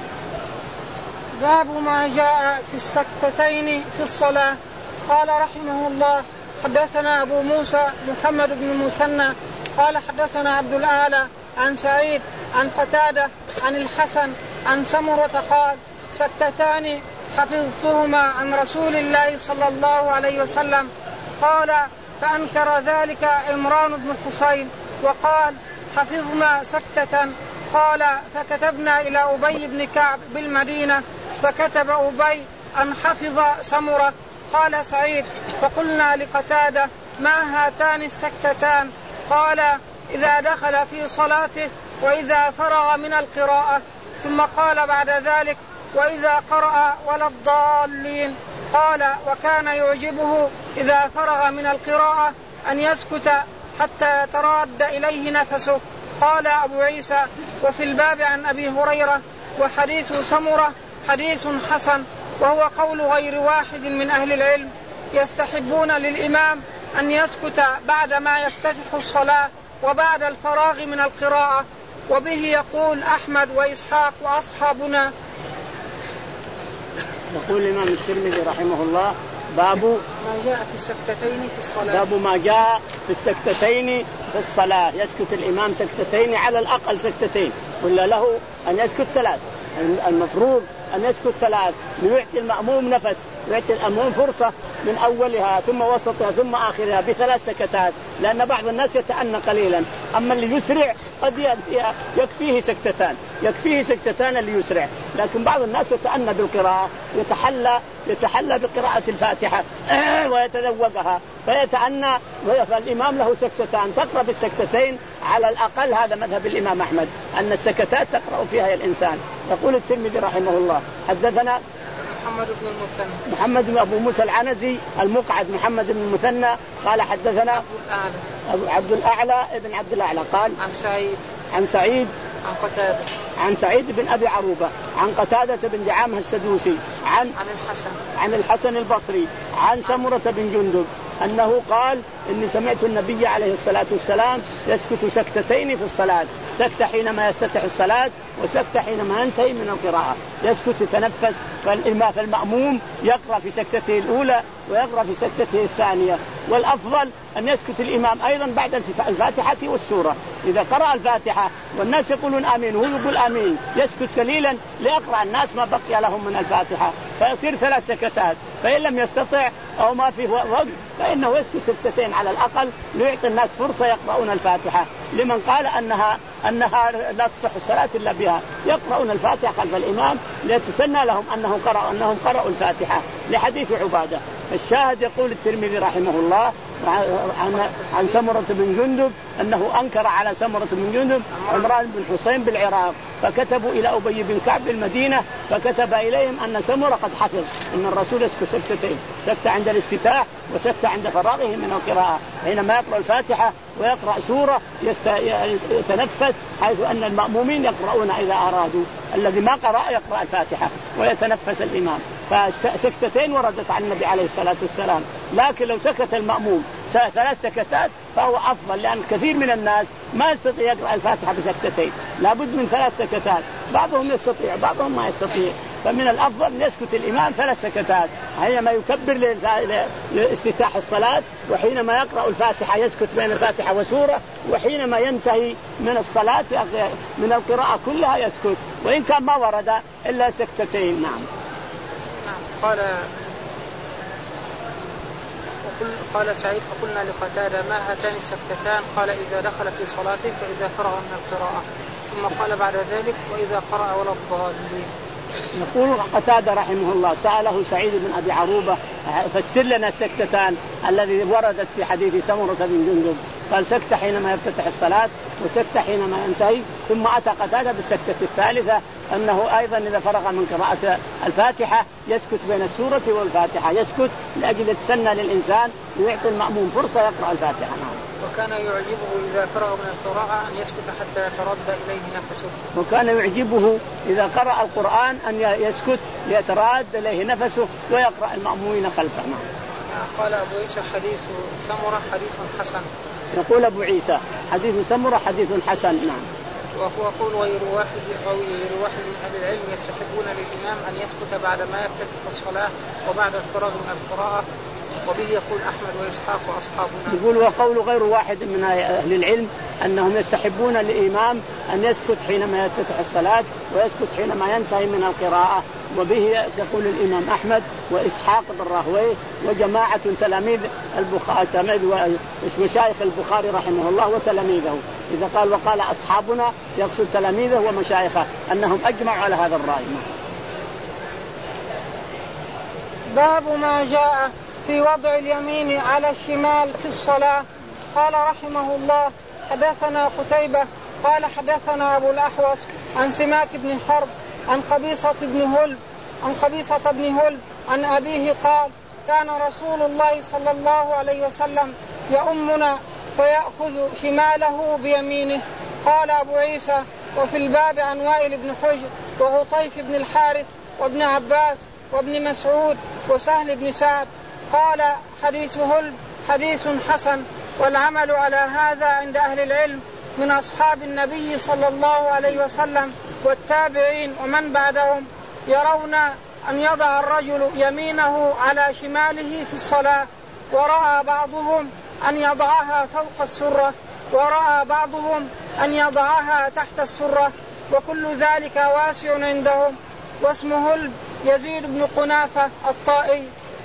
باب ما جاء في السكتتين في الصلاة. قال رحمه الله حدثنا أبو موسى محمد بن المثنى قال حدثنا عبد الأعلى عن سعيد عن قتادة عن الحسن عن سمرة قال سكتتان حفظتهما عن رسول الله صلى الله عليه وسلم. قال فأنكر ذلك عمران بن حسين وقال حفظنا سكتة. قال فكتبنا إلى أبي بن كعب بالمدينة فكتب أبي أن حفظ سمرة. قال سعيد فقلنا لقتادة ما هاتان السكتتان؟ قال إذا دخل في صلاته وإذا فرغ من القراءة. ثم قال بعد ذلك وإذا قرأ ولا الضالين. قال وكان يعجبه إذا فرغ من القراءة أن يسكت حتى يتراد إليه نفسه. قال أبو عيسى وفي الباب عن أبي هريرة وحديث سمرة حديث حسن، وهو قول غير واحد من أهل العلم يستحبون للإمام أن يسكت بعد ما يفتتح الصلاة وبعد الفراغ من القراءة، وبه يقول أحمد وإسحاق وأصحابنا. يقول الإمام الترمذي رحمه الله باب ما جاء في السكتتين في الصلاة. باب ما جاء في السكتتين في الصلاة، يسكت الإمام سكتتين على الأقل سكتتين، ولا له أن يسكت ثلاث، المفروض أن يسكت ثلاث ليعطي المأموم نفس، يعطي المأموم فرصة من أولها ثم وسطها ثم آخرها بثلاث سكتات، لأن بعض الناس يتأنى قليلا، أما اللي يسرع قد يكفيه سكتتان، يكفيه سكتتان اللي يسرع، لكن بعض الناس يتأنى بالقراءة، يتحلى يتحلى بقراءة الفاتحة ويتذوقها فيتأنى، فالإمام له سكتتان تقرأ بالسكتتين على الأقل. هذا مذهب الإمام أحمد أن السكتات تقرأ فيها الإنسان. يقول الترمذي رحمه الله حدثنا محمد بن المثنى محمد بن أبو موسى العنزي المقعد محمد بن المثنى قال حدثنا عبد الأعلى عبد الأعلى ابن عبد الأعلى قال عن سعيد عن سعيد عن قتادة عن سعيد بن أبي عروبة عن قتادة بن دعامة السدوسي عن عن الحسن عن الحسن البصري عن سمرة بن جندب أنه قال إني سمعت النبي عليه الصلاة والسلام يسكت سكتتين في الصلاة، سكت حينما يفتتح الصلاة وسكت حينما ينتهي من القراءة، يسكت يتنفس. فالإمام فالمأموم يقرأ في سكتته الأولى ويقرأ في سكتته الثانية، والأفضل أن يسكت الإمام أيضا بعد الفاتحة والسورة. إذا قرأ الفاتحة والناس يقولون آمين وهو يقول آمين يسكت قليلا ليقرأ الناس ما بقي لهم من الفاتحة، فيصير ثلاث سكتات. فإن لم يستطع أو ما فيه وقت فإنه يسكت سكتتين على الأقل ليعطي الناس فرصة يقرؤون الفاتحة، لمن قال أنها أنها لا تصح الصلاة إلا بها، يقرؤون الفاتحة خلف الإمام ليتسنى لهم أنهم قرأوا أنهم قرأوا الفاتحة، لحديث عبادة الشاهد يقول الترمذي رحمه الله عن, عن سمرة بن جندب أنه أنكر على سمرة بن جندب عمران بن حسين بالعراق، فكتبوا إلى أبي بن كعب بالمدينة فكتب إليهم أن سمرة قد حفظ أن الرسول يسكت سكتتين، سكتة عند الافتتاح وسكتة عند فراغه من القراءة، حينما يقرأ الفاتحة ويقرأ سورة يتنفس، حيث أن المأمومين يقرؤون إذا أرادوا، الذي ما قرأ يقرأ الفاتحة ويتنفس الإمام. فسكتتين وردت عن النبي عليه الصلاة والسلام، لكن لو سكت المأموم ثلاث سكتات فهو أفضل، لأن كثير من الناس ما يستطيع يقرأ الفاتحة بسكتتين، لابد من ثلاث سكتات، بعضهم يستطيع بعضهم ما يستطيع، فمن الأفضل أن يسكت الإمام ثلاث سكتات حينما يكبر لاستفتاح الصلاة، وحينما يقرأ الفاتحة يسكت بين الفاتحة وسورة، وحينما ينتهي من الصلاة من القراءة كلها يسكت، وإن كان ما ورد إلا سكتتين. نعم. قال قال سعيد فقلنا لقتادة ما هاتان السكتتان؟ قال إذا دخل في صلاته فإذا فرغ من القراءة، ثم قال بعد ذلك وإذا قرأ ولا الضالين. يقول قتادة رحمه الله سأله سعيد بن أبي عروبة فسر لنا السكتتان الذي وردت في حديث سمرة بن جندب، قال سكتة حينما يفتتح الصلاة وسكتة حينما ينتهي، ثم أتى قتادة بالسكتة الثالثة أنه أيضا إذا فرغ من قراءة الفاتحة يسكت بين السورة والفاتحة، يسكت لأجل يتسنى للإنسان ويعطي المأموم فرصة يقرأ الفاتحة. نعم. وكان يعجبه إذا فرغ من القراءة أن يسكت حتى يتردى إليه نفسه. وكان يعجبه إذا قرأ القرآن أن يسكت ليتراد إليه نفسه ويقرأ المأمومين خلفه. نعم. قال أبو عيسى حديث سمرة حديث حسن. يقول أبو عيسى حديث سمرة حديث حسن. نعم. وهو قول غير واحد أو غير واحد من أهل العلم يستحبون للإمام أن يسكت بعد ما يفتتح الصلاة وبعد الفراغ من القراءة، وبه يقول أحمد وإسحاق وأصحابنا. يقول وقول غير واحد من أهل العلم أنهم يستحبون للإمام أن يسكت حينما يفتتح الصلاة ويسكت حينما ينتهي من القراءة، وبه يقول الإمام أحمد وإسحاق بن راهويه وجماعة تلاميذ البخاري ومشايخ البخاري رحمه الله وتلاميذه. إذا قال وقال أصحابنا يقصد تلاميذه ومشايخه أنهم أجمعوا على هذا الرأي. باب ما جاء في وضع اليمين على الشمال في الصلاة. قال رحمه الله حدثنا قتيبة قال حدثنا أبو الأحوص عن سماك بن حرب عن قبيصة بن هلب عن قبيصة بن هلب عن أبيه قال كان رسول الله صلى الله عليه وسلم يؤمنا ويأخذ شماله بيمينه. قال أبو عيسى وفي الباب عن وائل بن حجر وعطيف بن الحارث وابن عباس وابن مسعود وسهل بن سعد. قال حديث هلب حديث حسن، والعمل على هذا عند أهل العلم من أصحاب النبي صلى الله عليه وسلم والتابعين ومن بعدهم، يرون أن يضع الرجل يمينه على شماله في الصلاة، ورأى بعضهم أن يضعها فوق السرة، ورأى بعضهم أن يضعها تحت السرة، وكل ذلك واسع عندهم. واسمه هلب يزيد بن قنافة الطائي.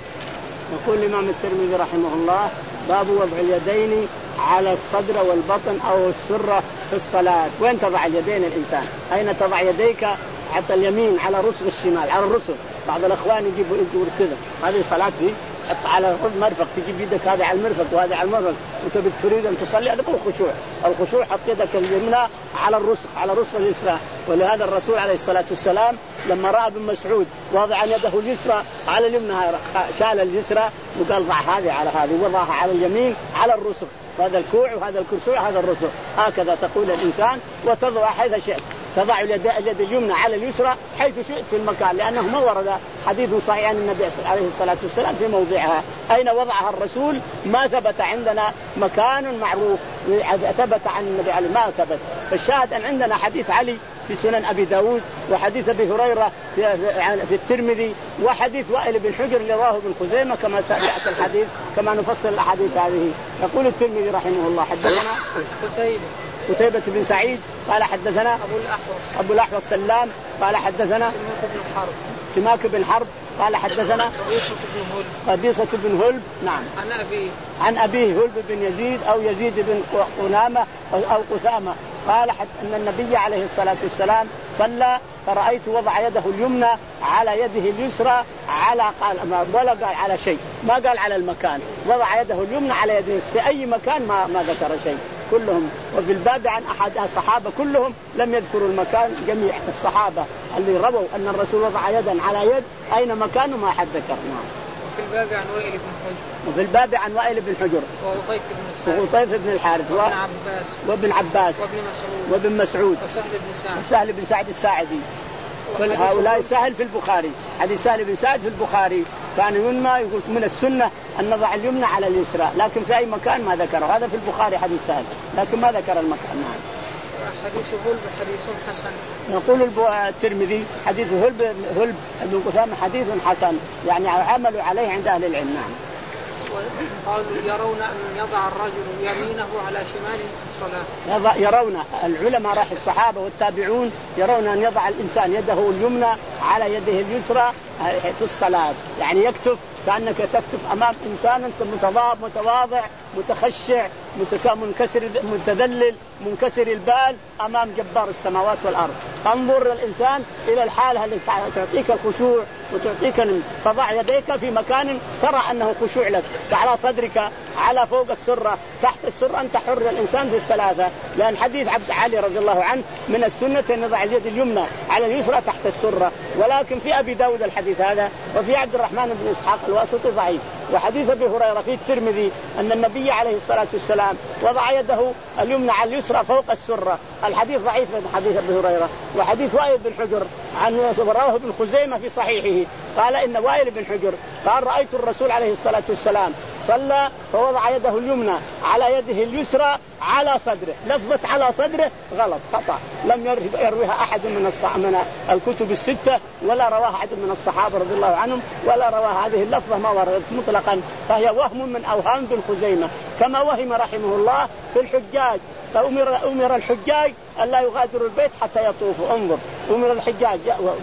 يقول الإمام الترمذي رحمه الله باب وضع اليدين على الصدر والبطن أو السرة في الصلاة. وين تضع اليدين الإنسان؟ أين تضع يديك؟ حتى اليمين على رسغ الشمال على الرسغ. بعض الأخوان يجيبوا يدور كذا، هذه صلاة دي حط على المرفق، تجيب يدك هذه على المرفق وهذه على المرفق وتبي تريد أن تصلي، هذا هو الخشوع. الخشوع حط يدك اليمنى على الرسغ على رسغ اليسرى. ولهذا الرسول عليه الصلاة والسلام لما رأى ابن مسعود واضع يده اليسرى على اليمنى شال اليسرى وقال ضع هذه على هذه وضعها على اليمين على الرسغ، هذا الكوع وهذا الكرسوع هذا الرسغ. هكذا تقول الإنسان وتضع حيث شئت، تضع اليد اليمنى على اليسرى حيث شئت في المكان، لأنه ما ورد حديث صحيح عن النبي عليه الصلاة والسلام في موضعها. أين وضعها الرسول ما ثبت عندنا مكان معروف ثبت عن النبي عليه ما ثبت. فالشاهد أن عندنا حديث علي في سنن أبي داود، وحديث أبي هريرة في الترمذي، وحديث وائل بن حجر اللي رواه ابن خزيمة كما سألت الحديث كما نفصل الأحاديث هذه. يقول الترمذي رحمه الله حدثنا قتيبة قتيبة بن سعيد قال حدثنا أبو الأحوص أبو الأحوص سلام قال حدثنا سماك بن حرب سماك بن حرب قال حدثنا قبيصة بن هلب قبيصة بن هلب نعم عن أبيه عن أبيه هلب بن يزيد أو يزيد بن قنامة أو قثامة قال حتى أن النبي عليه الصلاة والسلام صلى فرأيت وضع يده اليمنى على يده اليسرى على قال ما ولا قال على شيء، ما قال على المكان، وضع يده اليمنى على يده في أي مكان ما ما ذكر شيء كلهم. وفي الباب عن أحد الصحابة كلهم لم يذكروا المكان، جميع الصحابة اللي رووا أن الرسول وضع يدا على يد أين مكانه ما حد ذكر. في الباب عن وائل بن حجر وفي الباب عن وائل بن حجر وطيف بن الحارث وطيف بن الحارث وابن عباس وابن عباس وابن مسعود وابن مسعود وسهل بن سعد سهل بن سعد الساعدي. هؤلاء سهل في البخاري، حديث سهل بن سعد في البخاري كان ينمى يقول من السنة أن نضع اليمنى على اليسرى، لكن في أي مكان ما ذكره، هذا في البخاري حديث سهل لكن ما ذكر المكان. حديث هلب حديث حسن. يقول الترمذي حديث هلب هلب بن قثامة حديث حسن، يعني عملوا عليه عند أهل العلم. قالوا يرون أن يضع الرجل يمينه على شماله في الصلاة. يرون العلماء راح الصحابة والتابعون يرون أن يضع الإنسان يده اليمنى على يده اليسرى في الصلاة، يعني يكتف كأنك تكتف أمام إنسان متواضع متخشع منكسر متذلل منكسر البال أمام جبار السماوات والأرض. انظر الإنسان إلى الحالة التي تعطيك الخشوع وتعطيك، تضع يديك في مكان ترى أنه خشوع لك، على صدرك، على فوق السرة، تحت السرة، أنت حر الإنسان في الثلاثة. لأن حديث عبد علي رضي الله عنه من السنة أن يضع اليد اليمنى على اليسرى تحت السرة، ولكن في أبي داود الحديث هذا، وفي عبد الرحمن بن إسحاق الواسطي ضعيف. وحديث أبي هريرة في الترمذي أن النبي عليه الصلاة والسلام وضع يده اليمنى على اليسرى فوق السرة، الحديث ضعيف من حديث أبي هريرة. وحديث وائل بن حجر عن رواه ابن خزيمة في صحيحه قال إن وائل بن حجر قال رأيت الرسول عليه الصلاة والسلام صلى فوضع يده اليمنى على يده اليسرى على صدره، لفظة على صدره غلط خطأ، لم يرويها أحد من من الكتب الستة ولا رواها أحد من الصحابة رضي الله عنهم ولا رواها هذه اللفظة ما وردت مطلقا، فهي وهم من أوهام بن خزيمة. كما وهم رحمه الله في الحجاج، فأمر أمر الحجاج ألا يغادروا البيت حتى يطوفوا. انظر أمر الحجاج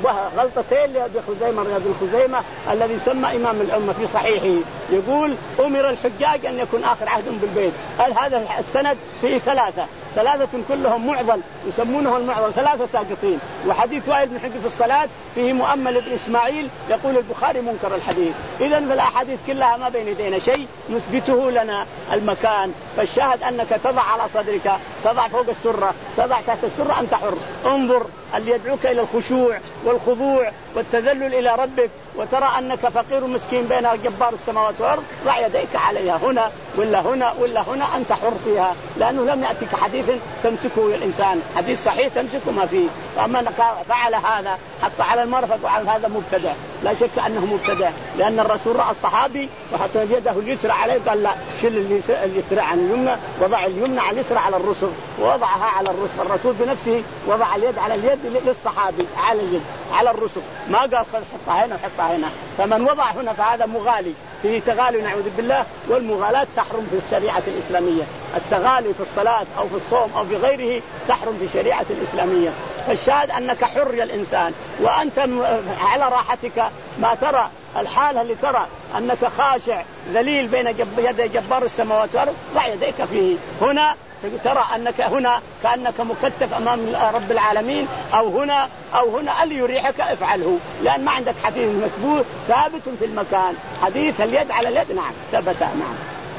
غلطتين لخزيمة بن خزيمة الذي يسمى إمام الأمة في صحيحه، يقول أمر الحجاج أن يكون آخر عهدهم بالبيت. قال هذا السند فيه ثلاثة ثلاثة كلهم معضل يسمونه المعضل، ثلاثة ساقطين. وحديث وائل بن حجر في الصلاة فيه مؤمل بن إسماعيل يقول البخاري منكر الحديث. إذن فالأحاديث كلها ما بين يدينا شيء نثبته لنا المكان. فالشاهد أنك تضع على صدرك، تضع فوق السرة، تضع تحت السرة، أنت حر. انظر اللي يدعوك إلى الخشوع والخضوع والتذلل إلى ربك وترى أنك فقير مسكين بين جبار السماوات والأرض، ضع يديك عليها هنا ولا هنا ولا هنا، أنت حر فيها، لأنه لم يأتيك حديث تمسكه الإنسان، حديث صحيح تمسكه ما فيه. فأما فعل هذا حتى على المرفق وعلى هذا مبتدع، لا شك أنه مبتدع، لأن الرسول رأى الصحابي وحط يده اليسرى عليه قال لا شيل اليسرى عن اليمنى، وضع اليمنى على اليسرى على الرسغ ووضعها على الرسغ. الرسول بنفسه وضع اليد على اليد للصحابي على اليد على الرسغ، ما قال حطها هنا وحطها هنا. فمن وضع هنا فهذا مغالي، فيه تغالي نعوذ بالله، والمغالاة تحرم في الشريعة الإسلامية. التغالي في الصلاة أو في الصوم أو في غيره تحرم في الشريعة الإسلامية. فالشاهد أنك حر يا الإنسان وأنت على راحتك، ما ترى الحالة اللي ترى أنك خاشع ذليل بين يدي جبار السماوات والأرض، ضع يديك فيه. هنا ترى أنك هنا كأنك مكتف أمام رب العالمين، أو هنا أو هنا اللي يريحك افعله، لأن ما عندك حديث مثبوت ثابت في المكان. حديث اليد على اليد نعم ثبت. نعم.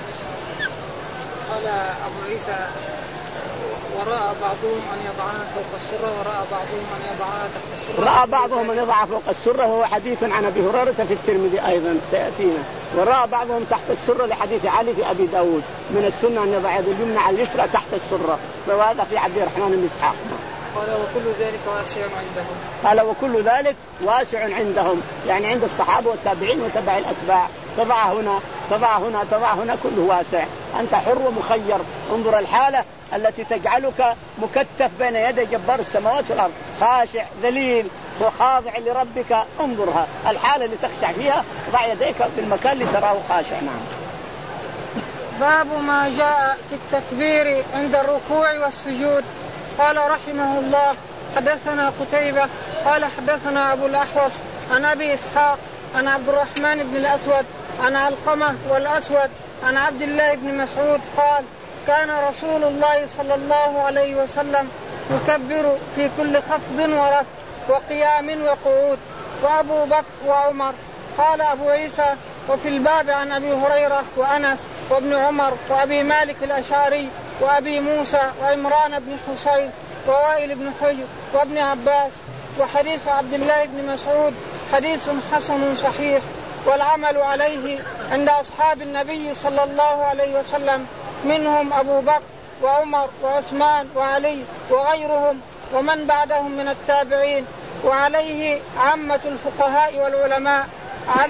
قال أبو عيسى ورأى بعضهم أن يضعها فوق السرة ورأى بعضهم أن يضعها تحت السرة. رأى بعضهم أن يضعها فوق السرة وهو حديث عن أبي هريرة في الترمذي أيضا سيأتينا. ورأى بعضهم تحت السرة لحديث علي في أبي داود من السنة أن يضع يد اليمنى على اليسرى تحت السرة، وهذا في عبد الرحمن بن إسحاق. قال وكل ذلك واسع عندهم. قال وكل ذلك واسع عندهم، يعني عند الصحابة والتابعين وتبع الأتباع. تضع هنا تضع هنا تضع هنا كله واسع، أنت حر ومخير. انظر الحالة التي تجعلك مكتف بين يدي جبار السماوات والأرض، خاشع ذليل وخاضع لربك. انظرها الحالة اللي تخشع فيها، ضع يديك في المكان اللي تراه خاشع. نعم. باب ما جاء في التكبير عند الركوع والسجود. قال رحمه الله حدثنا قتيبة قال حدثنا أبو الأحوص عن أبي إسحاق عن عبد الرحمن بن الأسود عن علقمة والأسود عن عبد الله بن مسعود قال كان رسول الله صلى الله عليه وسلم يكبر في كل خفض ورفع وقيام وقعود. وأبو بكر وعمر. قال أبو عيسى: وفي الباب عن أبي هريرة وأنس وابن عمر وأبي مالك الأشعري وأبي موسى وعمران بن حصين ووائل بن حجر وابن عباس. وحديث عبد الله بن مسعود حديث حسن صحيح، والعمل عليه عند أصحاب النبي صلى الله عليه وسلم، منهم أبو بكر وعمر وعثمان وعلي وغيرهم ومن بعدهم من التابعين، وعليه عامة الفقهاء والعلماء. عم...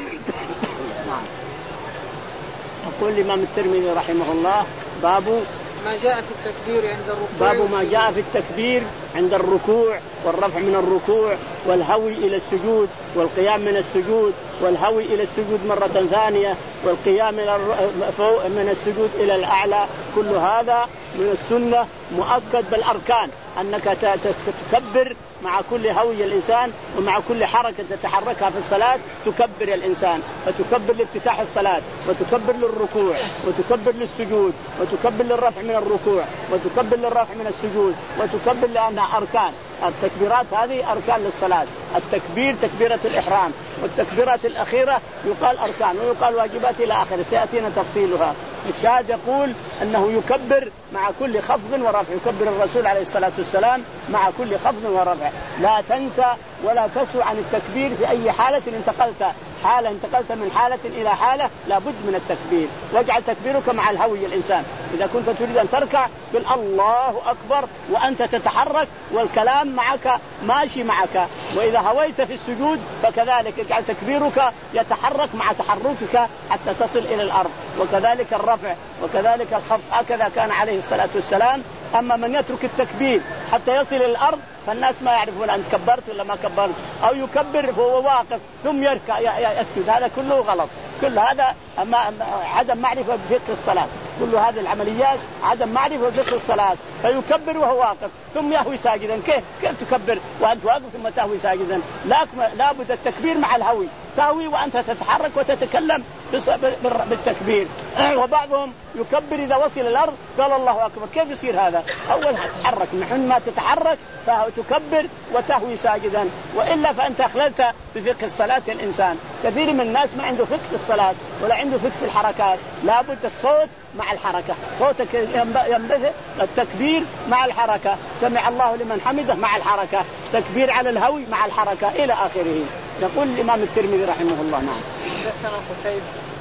يقول الإمام الترمذي رحمه الله: باب ما جاء في التكبير عند الركوع. باب ما جاء في التكبير عند الركوع والرفع من الركوع والهوي إلى السجود والقيام من السجود والهوي إلى السجود مرة ثانية والقيام من السجود إلى الأعلى. كل هذا من السنة مؤكد بالأركان، أنك تكبر مع كل هوي الإنسان ومع كل حركة تتحركها في الصلاة تكبر الإنسان، فتكبر لافتتاح الصلاة وتكبر للركوع وتكبر للسجود وتكبر للرفع من الركوع وتكبر للرفع من السجود وتكبر لأنها أركان. التكبيرات هذه أركان للصلاة. التكبير تكبيرة الإحرام، والتكبيرات الأخيرة يقال أركان ويقال واجبات إلى آخره، سيأتينا تفصيلها. الشاهد يقول أنه يكبر مع كل خفض ورفع، يكبر الرسول عليه الصلاة والسلام مع كل خفض ورفع. لا تنسى ولا تسو عن التكبير في أي حالة انتقلت، حالة انتقلت من حالة إلى حالة لابد من التكبير. واجعل تكبيرك مع الهوي الإنسان. إذا كنت تريد أن تركع قل الله أكبر وأنت تتحرك والكلام معك ماشي معك، وإذا هويت في السجود فكذلك اجعل تكبيرك يتحرك مع تحركك حتى تصل إلى الأرض، وكذلك الرفع وكذلك الخفض. هكذا كان عليه الصلاة والسلام. أما من يترك التكبير حتى يصل إلى الأرض فالناس ما يعرفون أن كبرت ولا ما كبرت، أو يكبر وهو واقف ثم يركع يسجد، هذا كله غلط. كل هذا عدم معرفة بفقه الصلاة. كل هذه العمليات عدم معرفة بفقه الصلاة. فيكبر وهو واقف ثم يهوي ساجدا. كيف كيف تكبر وأنت واقف ثم تهوي ساجدا؟ لا بد التكبير مع الهوي، تهوي وأنت تتحرك وتتكلم بالتكبير. وبعضهم يكبر إذا وصل الأرض قال الله أكبر. كيف يصير هذا؟ أول تتحرك، من ما تتحرك فتكبر وتهوي ساجدا، وإلا فأنت أخللت بفقه الصلاة الإنسان. كثير من الناس ما عنده فقه في الصلاة ولا عنده فقه في الحركات. لابد الصوت مع الحركة، صوتك ينبذل التكبير مع الحركة، سمع الله لمن حمده مع الحركة، تكبير على الهوي مع الحركة إلى آخره. يقول الإمام الترمذي رحمه الله: نعم. حدثنا قتيبة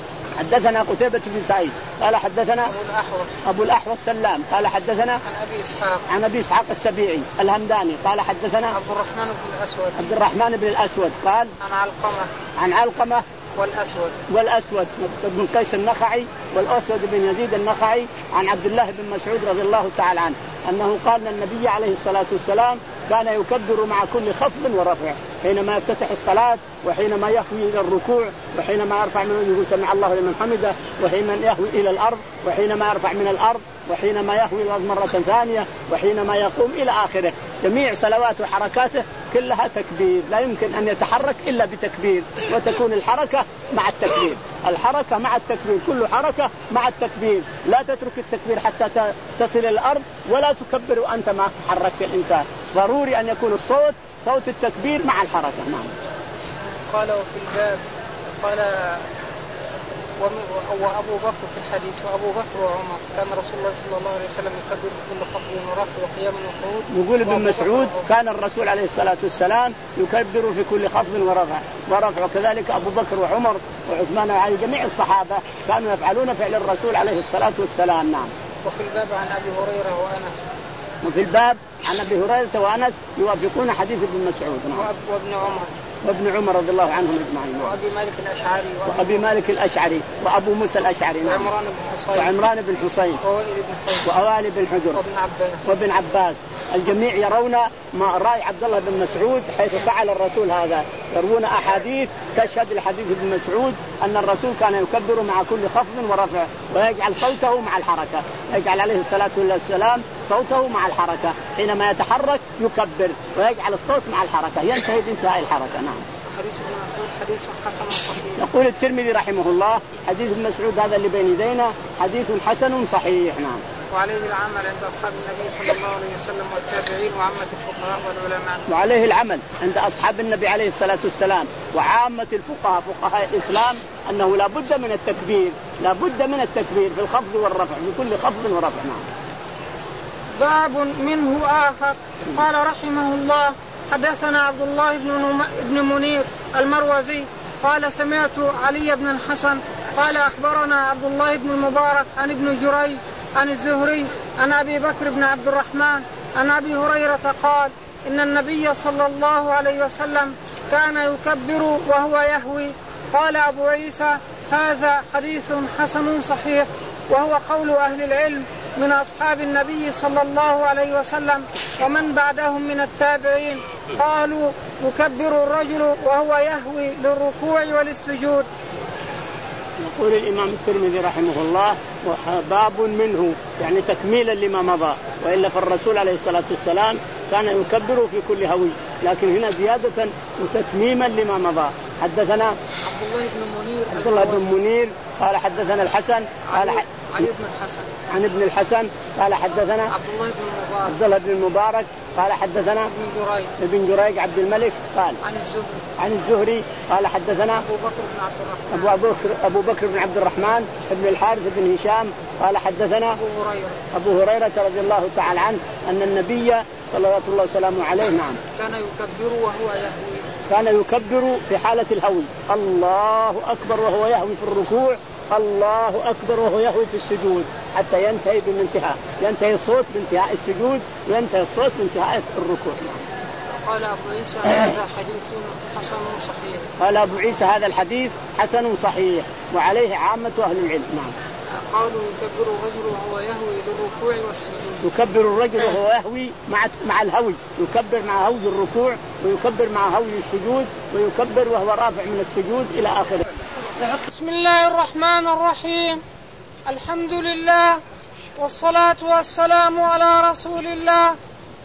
حدثنا قتيبة بن سعيد قال حدثنا أبو الأحوص أبو الأحوص سلام قال حدثنا عن أبي إسحاق عن أبي إسحاق السبيعي الهمداني قال حدثنا عبد الرحمن بن الأسود عبد الرحمن بن الأسود قال عن علقمة عن علقمة والأسود والأسود بن قيس النخعي والأسود بن يزيد النخعي عن عبد الله بن مسعود رضي الله تعالى عنه أنه قال أن النبي عليه الصلاة والسلام كان يكبر مع كل خفض ورفع، حينما يفتتح الصلاة وحينما يهوي إلى الركوع وحينما يرفع من يقول سمع الله لمن حمده، وحينما يهوي إلى الأرض وحينما يرفع من الأرض وحينما يهوي إلى الأرض مرة ثانية وحينما يقوم إلى آخره. جميع صلوات وحركاته كلها تكبير، لا يمكن أن يتحرك إلا بتكبير، وتكون الحركة مع التكبير. الحركة مع التكبير، كل حركة مع التكبير. لا تترك التكبير حتى تصل إلى الأرض ولا تكبر وأنت ما حركت الإنسان. ضروري أن يكون الصوت صوت التكبير مع الحركة. نعم. قال وفي الباب قال وأبو بكر في الحديث وأبو بكر وعمر كان رسول الله صلى الله عليه وسلم يكبر كل خفض ورفع وقيام وقعود. يقول ابن مسعود كان الرسول عليه الصلاة والسلام يكبر في كل خفض ورفع ورفع، وكذلك أبو بكر وعمر وعثمان وعلي جميع الصحابة كانوا يفعلون فعل الرسول عليه الصلاة والسلام. نعم. وفي الباب عن أبي هريرة وأنس وفي الباب عن أبي هريرة وأنس يوافقون حديث ابن مسعود. نعم. وابن عمر وابن عمر رضي الله عنهم اجمعين. وابي مالك الاشعري وابي مالك الاشعري وابو موسى الاشعري. نعم. وعمران بن حصين وعمران بن حصين وأوائل بن حجر وابن عباس وابن عباس. الجميع يرون ما رأي عبد الله بن مسعود حيث فعل الرسول هذا، يروون أحاديث تشهد لحديث ابن مسعود أن الرسول كان يكبر مع كل خفض ورفع ويجعل صوته مع الحركة، يجعل عليه الصلاة والسلام صوته مع الحركة، حينما يتحرك يكبر ويجعل الصوت مع الحركة ينتهي بانتهاء الحركة. نعم. حديث ابن مسعود حديث حسن صحيح. يقول الترمذي رحمه الله حديث ابن مسعود هذا اللي بين يدينا حديث حسن صحيح. نعم. وعليه العمل عند أصحاب النبي صلى الله عليه وسلم والتابعين وعامة الفقهاء والعلماء. وعليه العمل عند أصحاب النبي عليه الصلاة والسلام وعامة الفقهاء فقهاء الإسلام أنه لا بد من التكبير، لا بد من التكبير في الخفض والرفع، في كل خفض ورفع. باب منه آخر. قال رحمه الله حدثنا عبد الله بن منير المروزي قال سمعت علي بن الحسن قال أخبرنا عبد الله بن المبارك عن ابن جريج عن الزهري عن أبي بكر بن عبد الرحمن عن أبي هريرة قال إن النبي صلى الله عليه وسلم كان يكبر وهو يهوي. قال أبو عيسى هذا حديث حسن صحيح، وهو قول أهل العلم من أصحاب النبي صلى الله عليه وسلم ومن بعدهم من التابعين، قالوا يكبر الرجل وهو يهوي للركوع وللسجود. يقول الإمام الترمذي رحمه الله باب منه يعني تكميلا لما مضى، وإلا فالرسول عليه الصلاة والسلام كان يكبر في كل هوي، لكن هنا زيادة وتتميما لما مضى. حدثنا عبد الله بن منير عبد الله بن منير قال حدثنا الحسن قال علي, علي بن الحسن عن ابن الحسن قال حدثنا عبد الله بن المبارك عبد الله بن المبارك قال حدثنا ابن جريج ابن جريج عبد الملك قال عن الزهري عن الزهري قال حدثنا أبو بكر بن عبد الرحمن أبو بكر أبو بكر بن عبد الرحمن ابن الحارث بن هشام قال حدثنا أبو هريرة أبو هريرة رضي الله تعالى عنه أن النبي صلوات الله وسلامه عليه نعم كان يكبر وهو يهوي كان يكبر في حالة الهوي الله أكبر وهو يهوي في الركوع، الله أكبر وهو يهوي في السجود، حتى ينتهي بالانتهاء، ينتهي الصوت بانتهاء السجود وينتهي الصوت بانتهاء الركوع. قال أبو عيسى هذا حديث حسن صحيح. قال أبو عيسى هذا الحديث حسن صحيح وعليه عامة أهل العلم. نعم. قالوا يكبر الرجل وهو يهوي للركوع والسجود. يكبر الرجل وهو يهوي مع مع الهوي، يكبر مع هوي الركوع ويكبر مع هوي السجود ويكبر وهو رافع من السجود إلى آخره. بسم الله الرحمن الرحيم. الحمد لله والصلاة والسلام على رسول الله.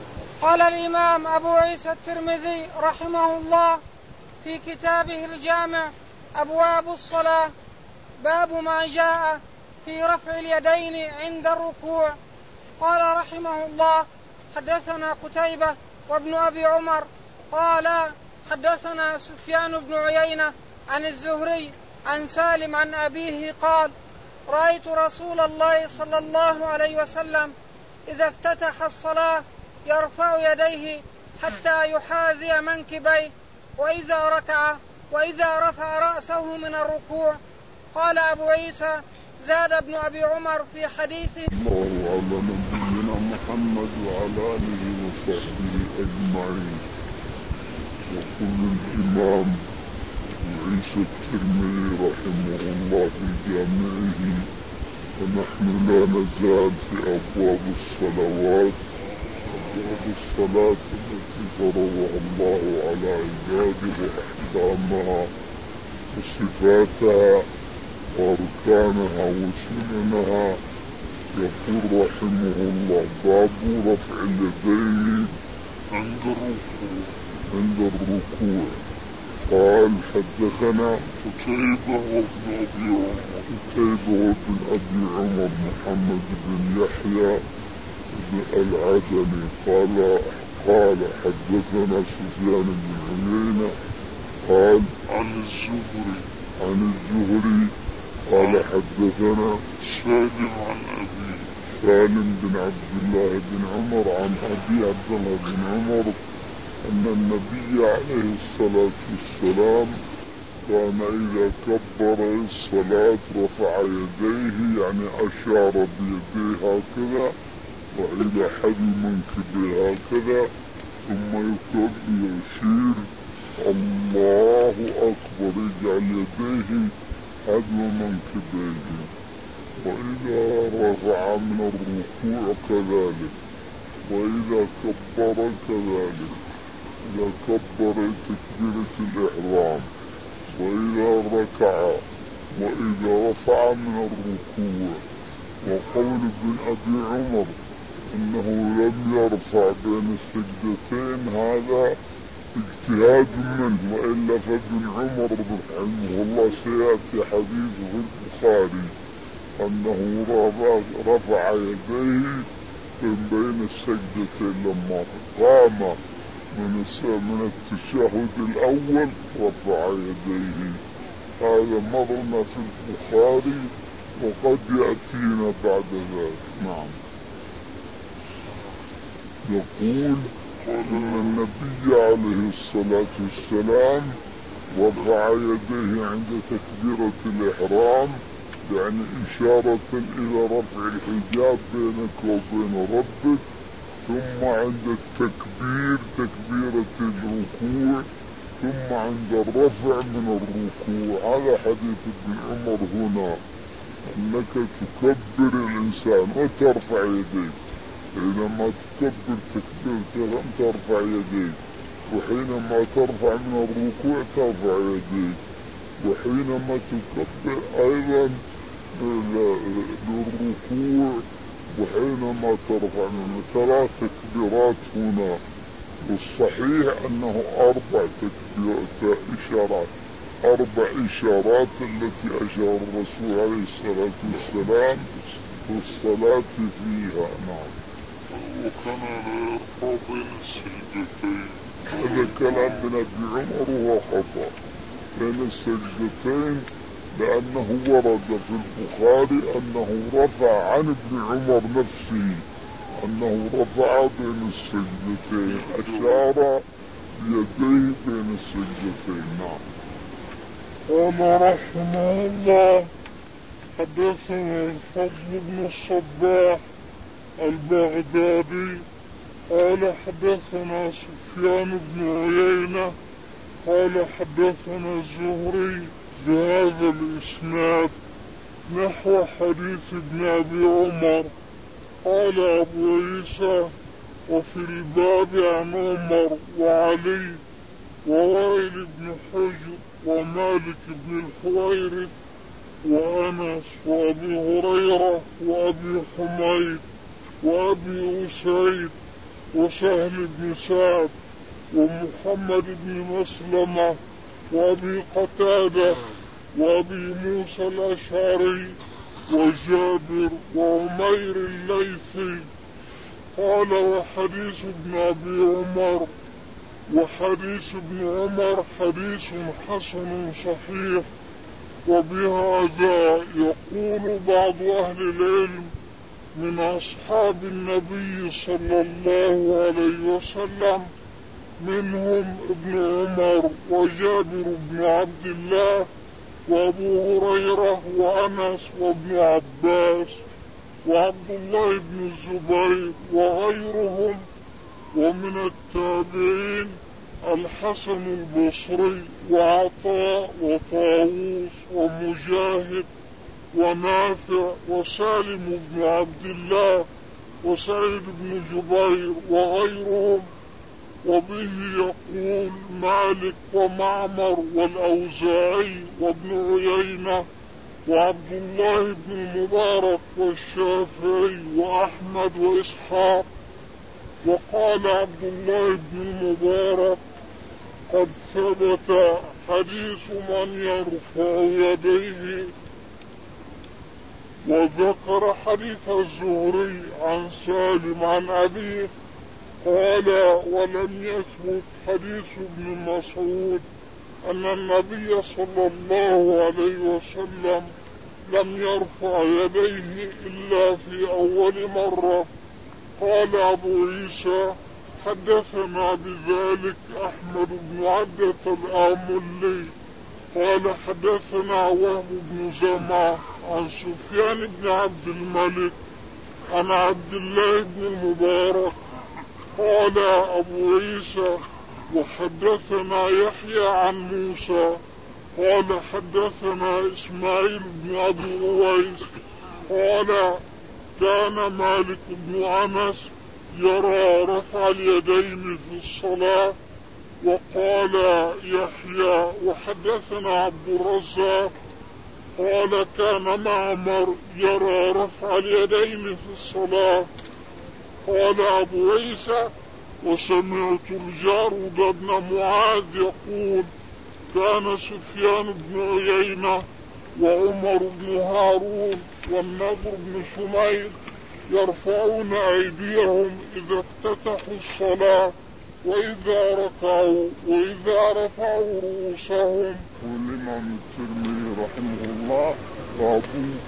قال الإمام أبو عيسى الترمذي رحمه الله في كتابه الجامع أبواب الصلاة باب ما جاء في رفع اليدين عند الركوع. قال رحمه الله حدثنا قتيبة وابن أبي عمر قال حدثنا سفيان بن عيينة عن الزهري عن سالم عن أبيه قال رأيت رسول الله صلى الله عليه وسلم إذا افتتح الصلاة يرفع يديه حتى يحاذي منكبيه وإذا ركع وإذا رفع رأسه من الركوع. قال أبو عيسى زاد ابن أبي عمر في حديثه الله على نبينا محمد وعلى آله وصحبه أجمعين. يقول الإمام عيسى الترمذي رحمه الله في جامعه ونحن لا نزال في أبواب الصلوات، أبواب الصلاة التي فرضها الله على عباده وأحكامها وصفاتها وأركانها وسننها. يقول رحمه الله باب رفع اليدين عند الركوع عند الركوع. قال حدثنا قتيبة وابن أبي عمر قتيبة وابن أبي عمر محمد بن يحيى بن العدني قال قال حدثنا سفيان بن عيينة قال عن الزهري عن الزهري قال حدثنا سالم عن أبي سالم بن عبد الله بن عمر عن أبي عبد الله بن عمر أن النبي عليه الصلاة والسلام كان إذا كبر الصلاة رفع يديه يعني أشار بيديه هكذا وإلى حد منكبه هكذا ثم يكبر يشير الله أكبر يجعل يديه حذو منكبيه. وإذا رفع من الركوع كذلك وإذا كبر كذلك، إذا كبر تكبيرة الإحرام وإذا ركع وإذا رفع من الركوع. وقول ابن أبي عمر أنه لم يرفع بين السجدتين هذا اجتهاد منه، وإلا فابن عمر رحمه الله سيأتي حديثه في البخاري أنه رفع يديه من بين السجدتين لما قام من من التشهد الأول رفع يديه. هذا مرنا في البخاري وقد يأتينا بعد ذلك. نعم. يقول أن النبي عليه الصلاة والسلام رفع يديه عند تكبيرة الإحرام، يعني إشارة إلى رفع الحجاب بينك وبين ربك، ثم عند التكبير تكبيرة الركوع، ثم عند الرفع من الركوع. هذا حديث ابن عمر هنا، أنك تكبر الإنسان وترفع يديك. حينما تكبر تكبيرة ترفع يديك، وحينما ترفع من الركوع ترفع يديك، وحينما تكبر أيضا للركوع، وحينما ترفع من ثلاث تكبيرات هنا. والصحيح أنه أربع تكبيرات إشارات، أربع إشارات التي أشار الرسول عليه الصلاة والسلام في الصلاة فيها. نعم. وكان لا يرفع بين السجدتين. هذا كلام من ابن عمر وهو خطأ بين السجدتين، لأنه ورد في البخاري أنه رفع عن ابن عمر نفسه أنه رفع بين السجدتين، أشار بيديه بين السجدتين. نعم. قال رحمه الله: حدثنا الفضل بن الصباح البغدادي قال حدثنا سفيان بن عيينة قال حدثنا الزهري بهذا الإسناد نحو حديث ابن أبي عمر. قال أبو عيسى: وفي الباب عن عمر وعلي ووائل بن حجر ومالك بن الحويرث وأنس وأبي هريرة وأبي حميد وأبي أسيد وسهل بن سعد ومحمد بن مسلمة وأبي قتادة وأبي موسى الأشعري وجابر وعمير الليثي. قال: وحديث ابن أبي عمر وحديث ابن عمر حديث حسن صحيح. وبهذا يقول بعض أهل العلم من أصحاب النبي صلى الله عليه وسلم، منهم ابن عمر وجابر بن عبد الله وأبو هريرة وأنس وابن عباس وعبد الله بن الزبير وغيرهم. ومن التابعين الحسن البصري وعطاء وطاووس ومجاهد ونافع وسالم بن عبد الله وسعيد بن جبير وغيرهم. وبه يقول مالك ومعمر والأوزاعي وابن عيينة وعبد الله بن المبارك والشافعي وأحمد وإسحاق. وقال عبد الله بن المبارك: قد ثبت حديث من يرفع يديه. وذكر حديث الزهري عن سالم عن أبيه قال: ولم يثبت حديث ابن مسعود أن النبي صلى الله عليه وسلم لم يرفع يديه إلا في أول مرة. قال أبو عيسى: حدثنا بذلك أحمد بن عبدة الآملي قال حدثنا وهب بن زمعة عن سفيان بن عبد الملك عن عبد الله بن المبارك. قال أبو عيسى: وحدثنا يحيى عن موسى قال حدثنا إسماعيل بن أبي أويس قال: كان مالك بن أنس يرى رفع اليدين في الصلاة. وقال يحيى: وحدثنا عبد الرزاق قال: كان معمر يرى رفع اليدين في الصلاة. قال أبو عيسى: وسمعت الجارود بن معاذ يقول: كان سفيان بن عيينة وعمر بن هارون والنضر بن شميل يرفعون أيديهم إذا افتتحوا الصلاة وإذا ركعوا وإذا رفعوا رؤوسهم. والإمام الترمذي رحمه الله باب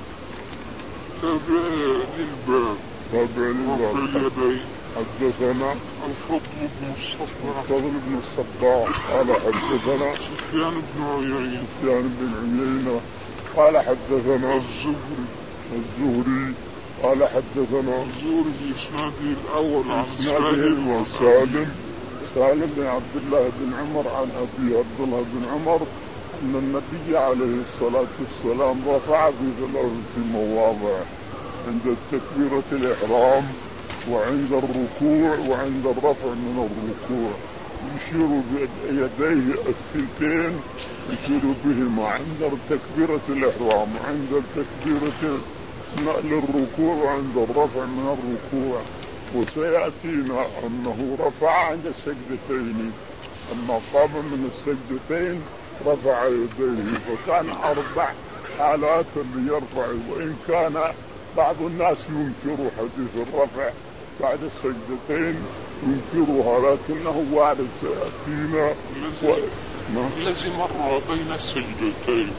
تابع للباب تابع للباب. حدثنا الفضل بن الصباح الفضل بن الصباح قال حدثنا سفيان بن عيينة سفيان بن عيينة قال حدثنا الزهري الزهري قال حدثنا الزهري بإسناده الأول عن سالم سالم سالم بن عبد الله بن عمر عن أبي عبد الله بن عمر أن النبي عليه الصلاة والسلام رفع في ثلاثة مواضع: عند تكبيرة الإحرام وعند الركوع وعند الرفع من الركوع، يشير بيديه الثلثين يشير بهما عند تكبيرة الإحرام وعند تكبيرة للركوع وعند الرفع من الركوع. وسيأتينا أنه رفع عند السجدتين، أما قام من السجدتين رفع يديه، فكان أربع حالات اللي يرفع. وإن كان بعض الناس ينكر حديث الرفع بعد السجدتين ينكرها، لكنه وارد سيأتينا. الذي مر بين السجدتين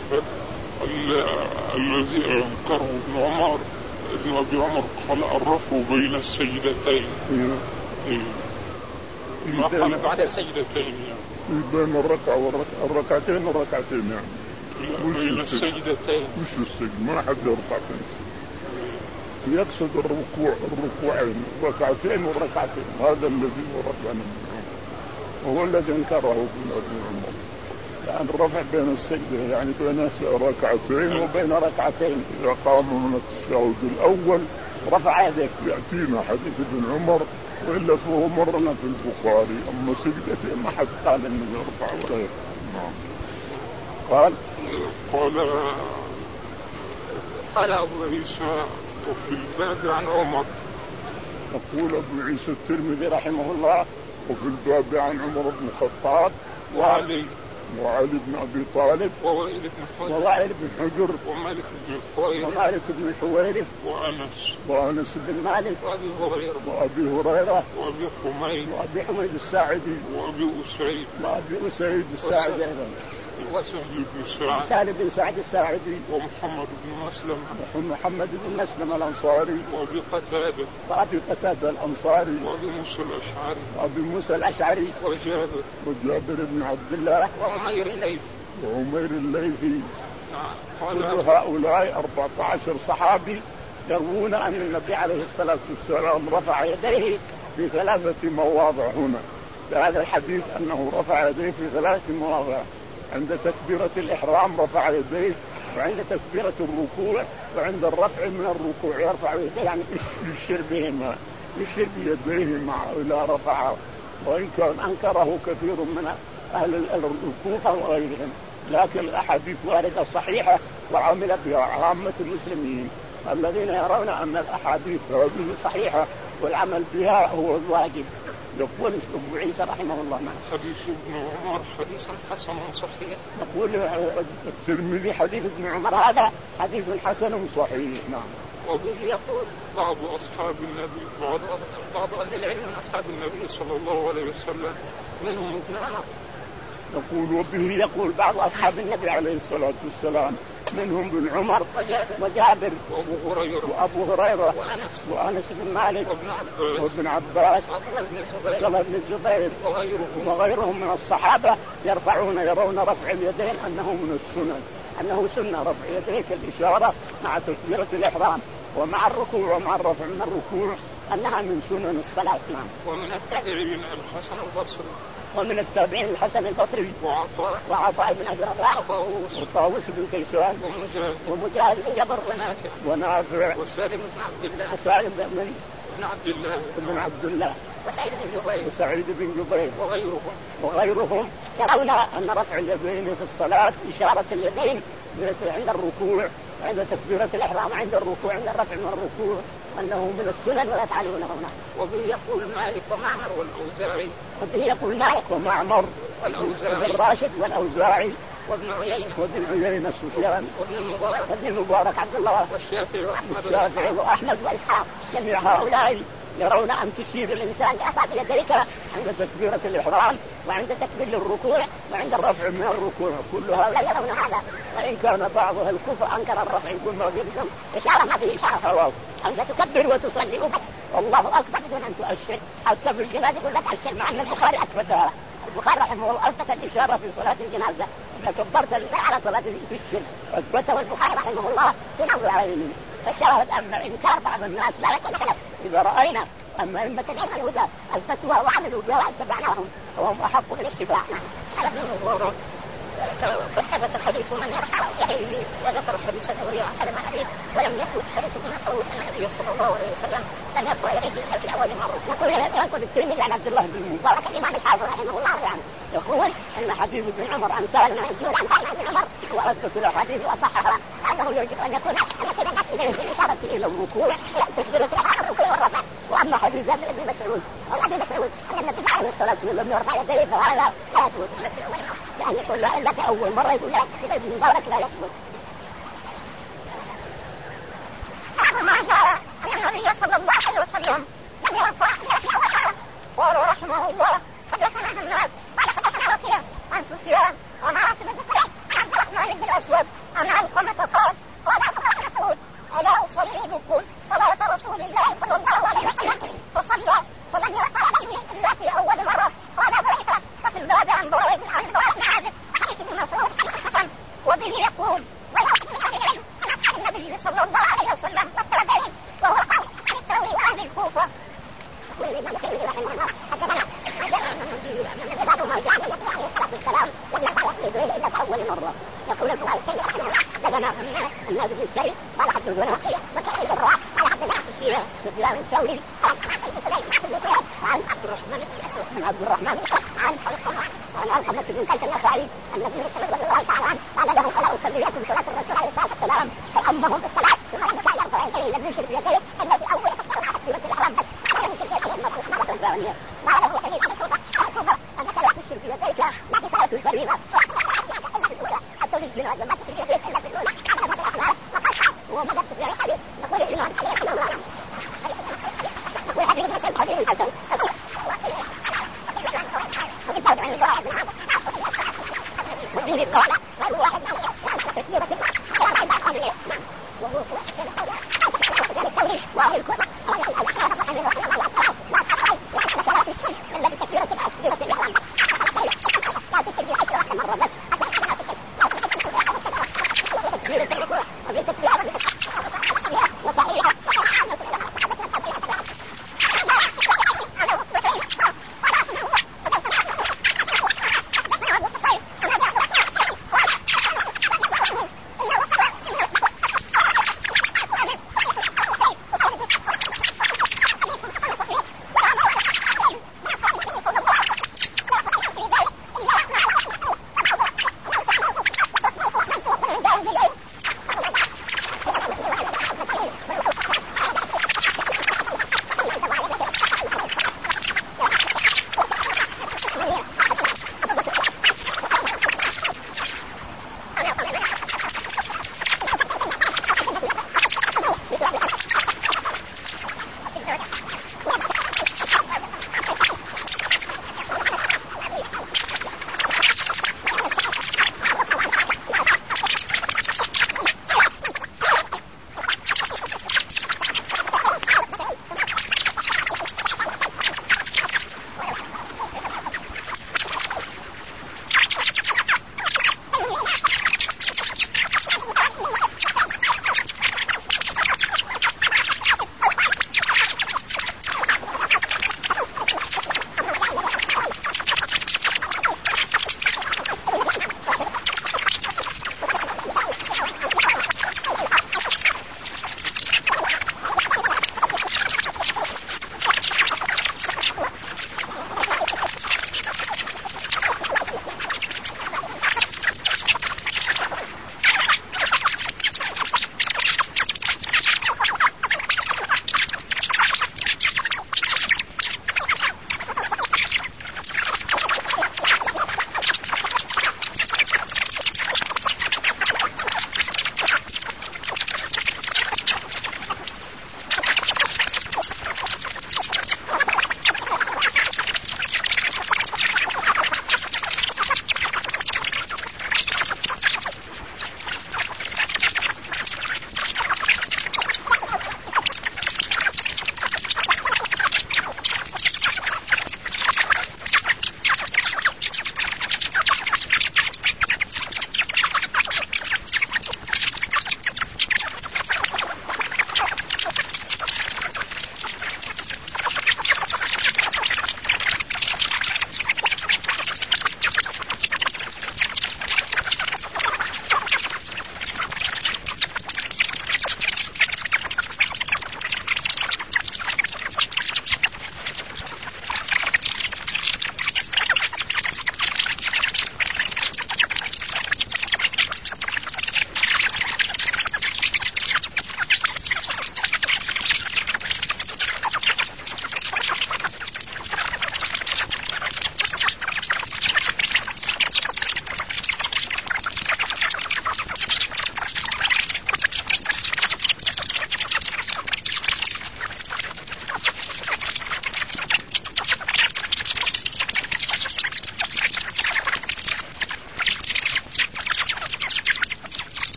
الذي أنكره ابن عمر ابن أبي عمر قال الرفع بين السجدتين، ما قال بعد السجدتين يعني بين الركعة والركعتين والركعتين يعني بين السجدتين مش السجد، ما حد يرفع يقصد الركوع الركوعين ركعتين وركعتين، هذا الذي ورد عنه وهو الذي انكره ابن أبي عمر. يعني الرفع بين السجدة يعني بين ركعتين وبين ركعتين. إذا قام من التشهد الأول رفع يديه. يأتينا حديث ابن عمر وإلا فهو مرنا في البخاري. أما سجدتين ما حد قال إنه يرفع ولا يرفع. نعم. قال قال قال أبو عيسى وفي الباب عن عمر. يقول أبو عيسى الترمذي رحمه الله وفي الباب عن عمر بن الخطاب وعلي وعلي بن أبي طالب ووائل بن حجر ووائل بن حجر ومالك بن الحويرث ومالك بن الحويرث وأنس وأنس بن مالك وأبي هريرة وأبي هريرة وأبي حميد وأبي حميد الساعدي وأبي أسيد وأبي أسيد الساعدي أيضا وسهل بن سعد سهل بن سعد الساعدي ومحمد بن مسلم ومحمد بن مسلم الأنصاري وأبي قتادة وأبي قتادة الأنصاري وأبي موسى الأشعري وأبي موسى الأشعري وجابر وجابر بن عبد الله وعمير الليثي وعمير الليثي. كل هؤلاء أربعة عشر صحابي يروون أن النبي عليه الصلاة والسلام رفع يديه في ثلاثة مواضع هنا. بهذا الحديث أنه رفع يديه في ثلاثة مواضع: عند تكبيرة الإحرام رفع يديه، وعند تكبيرة الركوع، وعند الرفع من الركوع يرفع يديه، يعني يشير بهما يشير بيديه مع إلى رفعه. وإن كان أنكره كثير من أهل الكوفة وغيرهم، لكن الأحاديث واردة صحيحة وعمل بها عامة المسلمين الذين يرون أن الأحاديث هذه صحيحة والعمل بها هو الواجب. يقول أبو عيسى رحمه الله معه حديث ابن عمر حديث حسن صحيح. يقول الترمذي حديث ابن عمر هذا حديث حسن صحيح. نعم. وبه يقول بعض أصحاب النبي بعض بعض أهل العلم من أصحاب النبي صلى الله عليه وسلم منهم ابن عمر. يقول وبه يقول بعض أصحاب النبي عليه الصلاة والسلام منهم ابن عمر وجابر وأبو هريرة وأبو هريرة وأنس وأنس بن مالك وابن عباس وابن عباس وابن الزبير وغيرهم من الصحابة يرفعون يرون رفع اليدين أنه من السنن، أنه سنة رفع يديك الإشارة مع تكبيرة الإحرام ومع الركوع ومع الرفع من الركوع أنها من سنن الصلاة. نعم. ومن التابعين الحسن البصري ومن التابعين الحسن البصري وعطاء وعطاء بن أبي رباح وطاووس بن كيسان ومجاهد بن جبر ونافع ونافع وسالم بن عبد الله وسالم بن عبد الله بن عبد الله وسعيد بن جبير وسعيد بن جبير وغيرهم وغيرهم يرون أن رفع اليدين في الصلاة إشارة اليدين عند الركوع عند تكبيرة الإحرام عند الركوع عند الرفع من الركوع أنه من السنن ولا تعلمونه هنا. وبه يقول مالك ومعمر والأوزاعي وبه يقول مالك ومعمر والأوزاعي الراشد والأوزاعي وابن عيينة وابن عيينة سفيان وابن المبارك وابن المبارك عبد الله والشافعي وأحمد والشافعي وأحمد وإسحاق. جميع هؤلاء يرون أن تشير الإنسان بأصابع يديك عند تكبيرة الإحرام وعند تكبير الركوع وعند الرفع من الركوع، كل هؤلاء يرون هذا. وإن كان بعضها الكفر أنكر الرفع يقول ما بيقدم إشارة ما به إشارة حرام أن تكبر وتصلي وبس والله أكبر بدون أن تؤشر. حتى في الجنازة يقول لك أشر، مع أن البخاري أثبتها. البخاري رحمه الله أثبت الإشارة في صلاة الجنازة إذا كبرت على صلاة تشر، أثبته البخاري رحمه الله في نظر عليه. فالشاهد أن إنكار بعض الناس لا لك إذا رأينا أما إما تبعنا الهدى الفتوى وعملوا بها اتبعناهم وهم أحق بالاستفاع. فثبت الحديث من يرحل وذكر الحديث الثوري وحسن الحديث ولم يثبت حديث ابن مسعود أن النبي صلى الله عليه وسلم لم يقرأ يديه في الأول مرة. نقول يقول الترمذي عن عبد الله بن المبارك الإمام الحافظ رحمه الله يعني يقول أن حديث ابن عمر عن سالم بن عبد عن سالم بن عمر وأثبت له حديث وصححه أنه يجب أن يكون يصل الناس إلى الإشارة إلى الركوع إلى تكبيرة الركوع والرفع. وأما حديث ابن مسعود ابن مسعود أن النبي عليه الصلاة والسلام يرفع يديه فهذا لا يثبت يعني يقول لا إلا أول مرة يقول لا كذا ابن مبارك لا يثبت. ما جاء أن النبي صلى الله عليه وسلم لم يرفع يديه وشعره. قالوا رحمه الله حدثنا الناس قال حدثنا وكيع عن سفيان وما عاصم بن فريد عن عبد الرحمن بن الأسود عن علقمة قال قال عبد الله بن مسعود ألا أصلي بكم صلاة رسول الله صلى الله عليه وسلم فصلى فلم يرفع يديه إلا في أول مرة. قال فليس ففي الباب عن براء بن عازب حديث ابن مسعود حديث حسن وبه يقول ولا أحد من أهل العلم عن أصحاب النبي صلى الله عليه وسلم والتابعين وهو قال عن الثوري وأهل الكوفة والإمام الثوري رحمه الله حدثنا بعض ما جاء النبي عليه الصلاة والسلام لم يرفع يديه إلا في أول مرة. يقول البخاري رحمه الله حدثنا الناس بن السيد قال حدثنا وكيع وكيع الراء على عبد الله سفيان سفيان الثوري عن عن عبد الرحمن بن الأسود عن عبد الرحمن عن علقمة عن علقمة بن قيس النخعي النبي صلى الله تعالى عنه قال له فلا أصلي لكم صلاة الرسول عليه الصلاة والسلام فأمهم بالصلاة ثم لم يكن يرفع يديه لم يشرك يديه إلا في أول تكبيرة مع تكبيرة الإحرام بس لم يشرك يديه مرة ثانية. ما له حديث عن الكوفة أنك لا تشرك يديك لا كفاية الفريضة إلا في الأولى حتى تجد منها ما تشرك يديك إلا في الأولى هذا ما الأخلاق وقال وما دمت في الحديث نقول الإمام عليه الصلاة والسلام والحديث ابن مسعود حديث الحسن وكتاب عن الواحد من هذا وفيه قال قالوا واحد من هذا تكبيرة على بعض قبله وهو الثوري وهو الكوفة قال الأخلاق رحمه الله لا تفعل وحتى لا تشرك إلا بتكبيرة التكبيرة الإحرام لا تشرك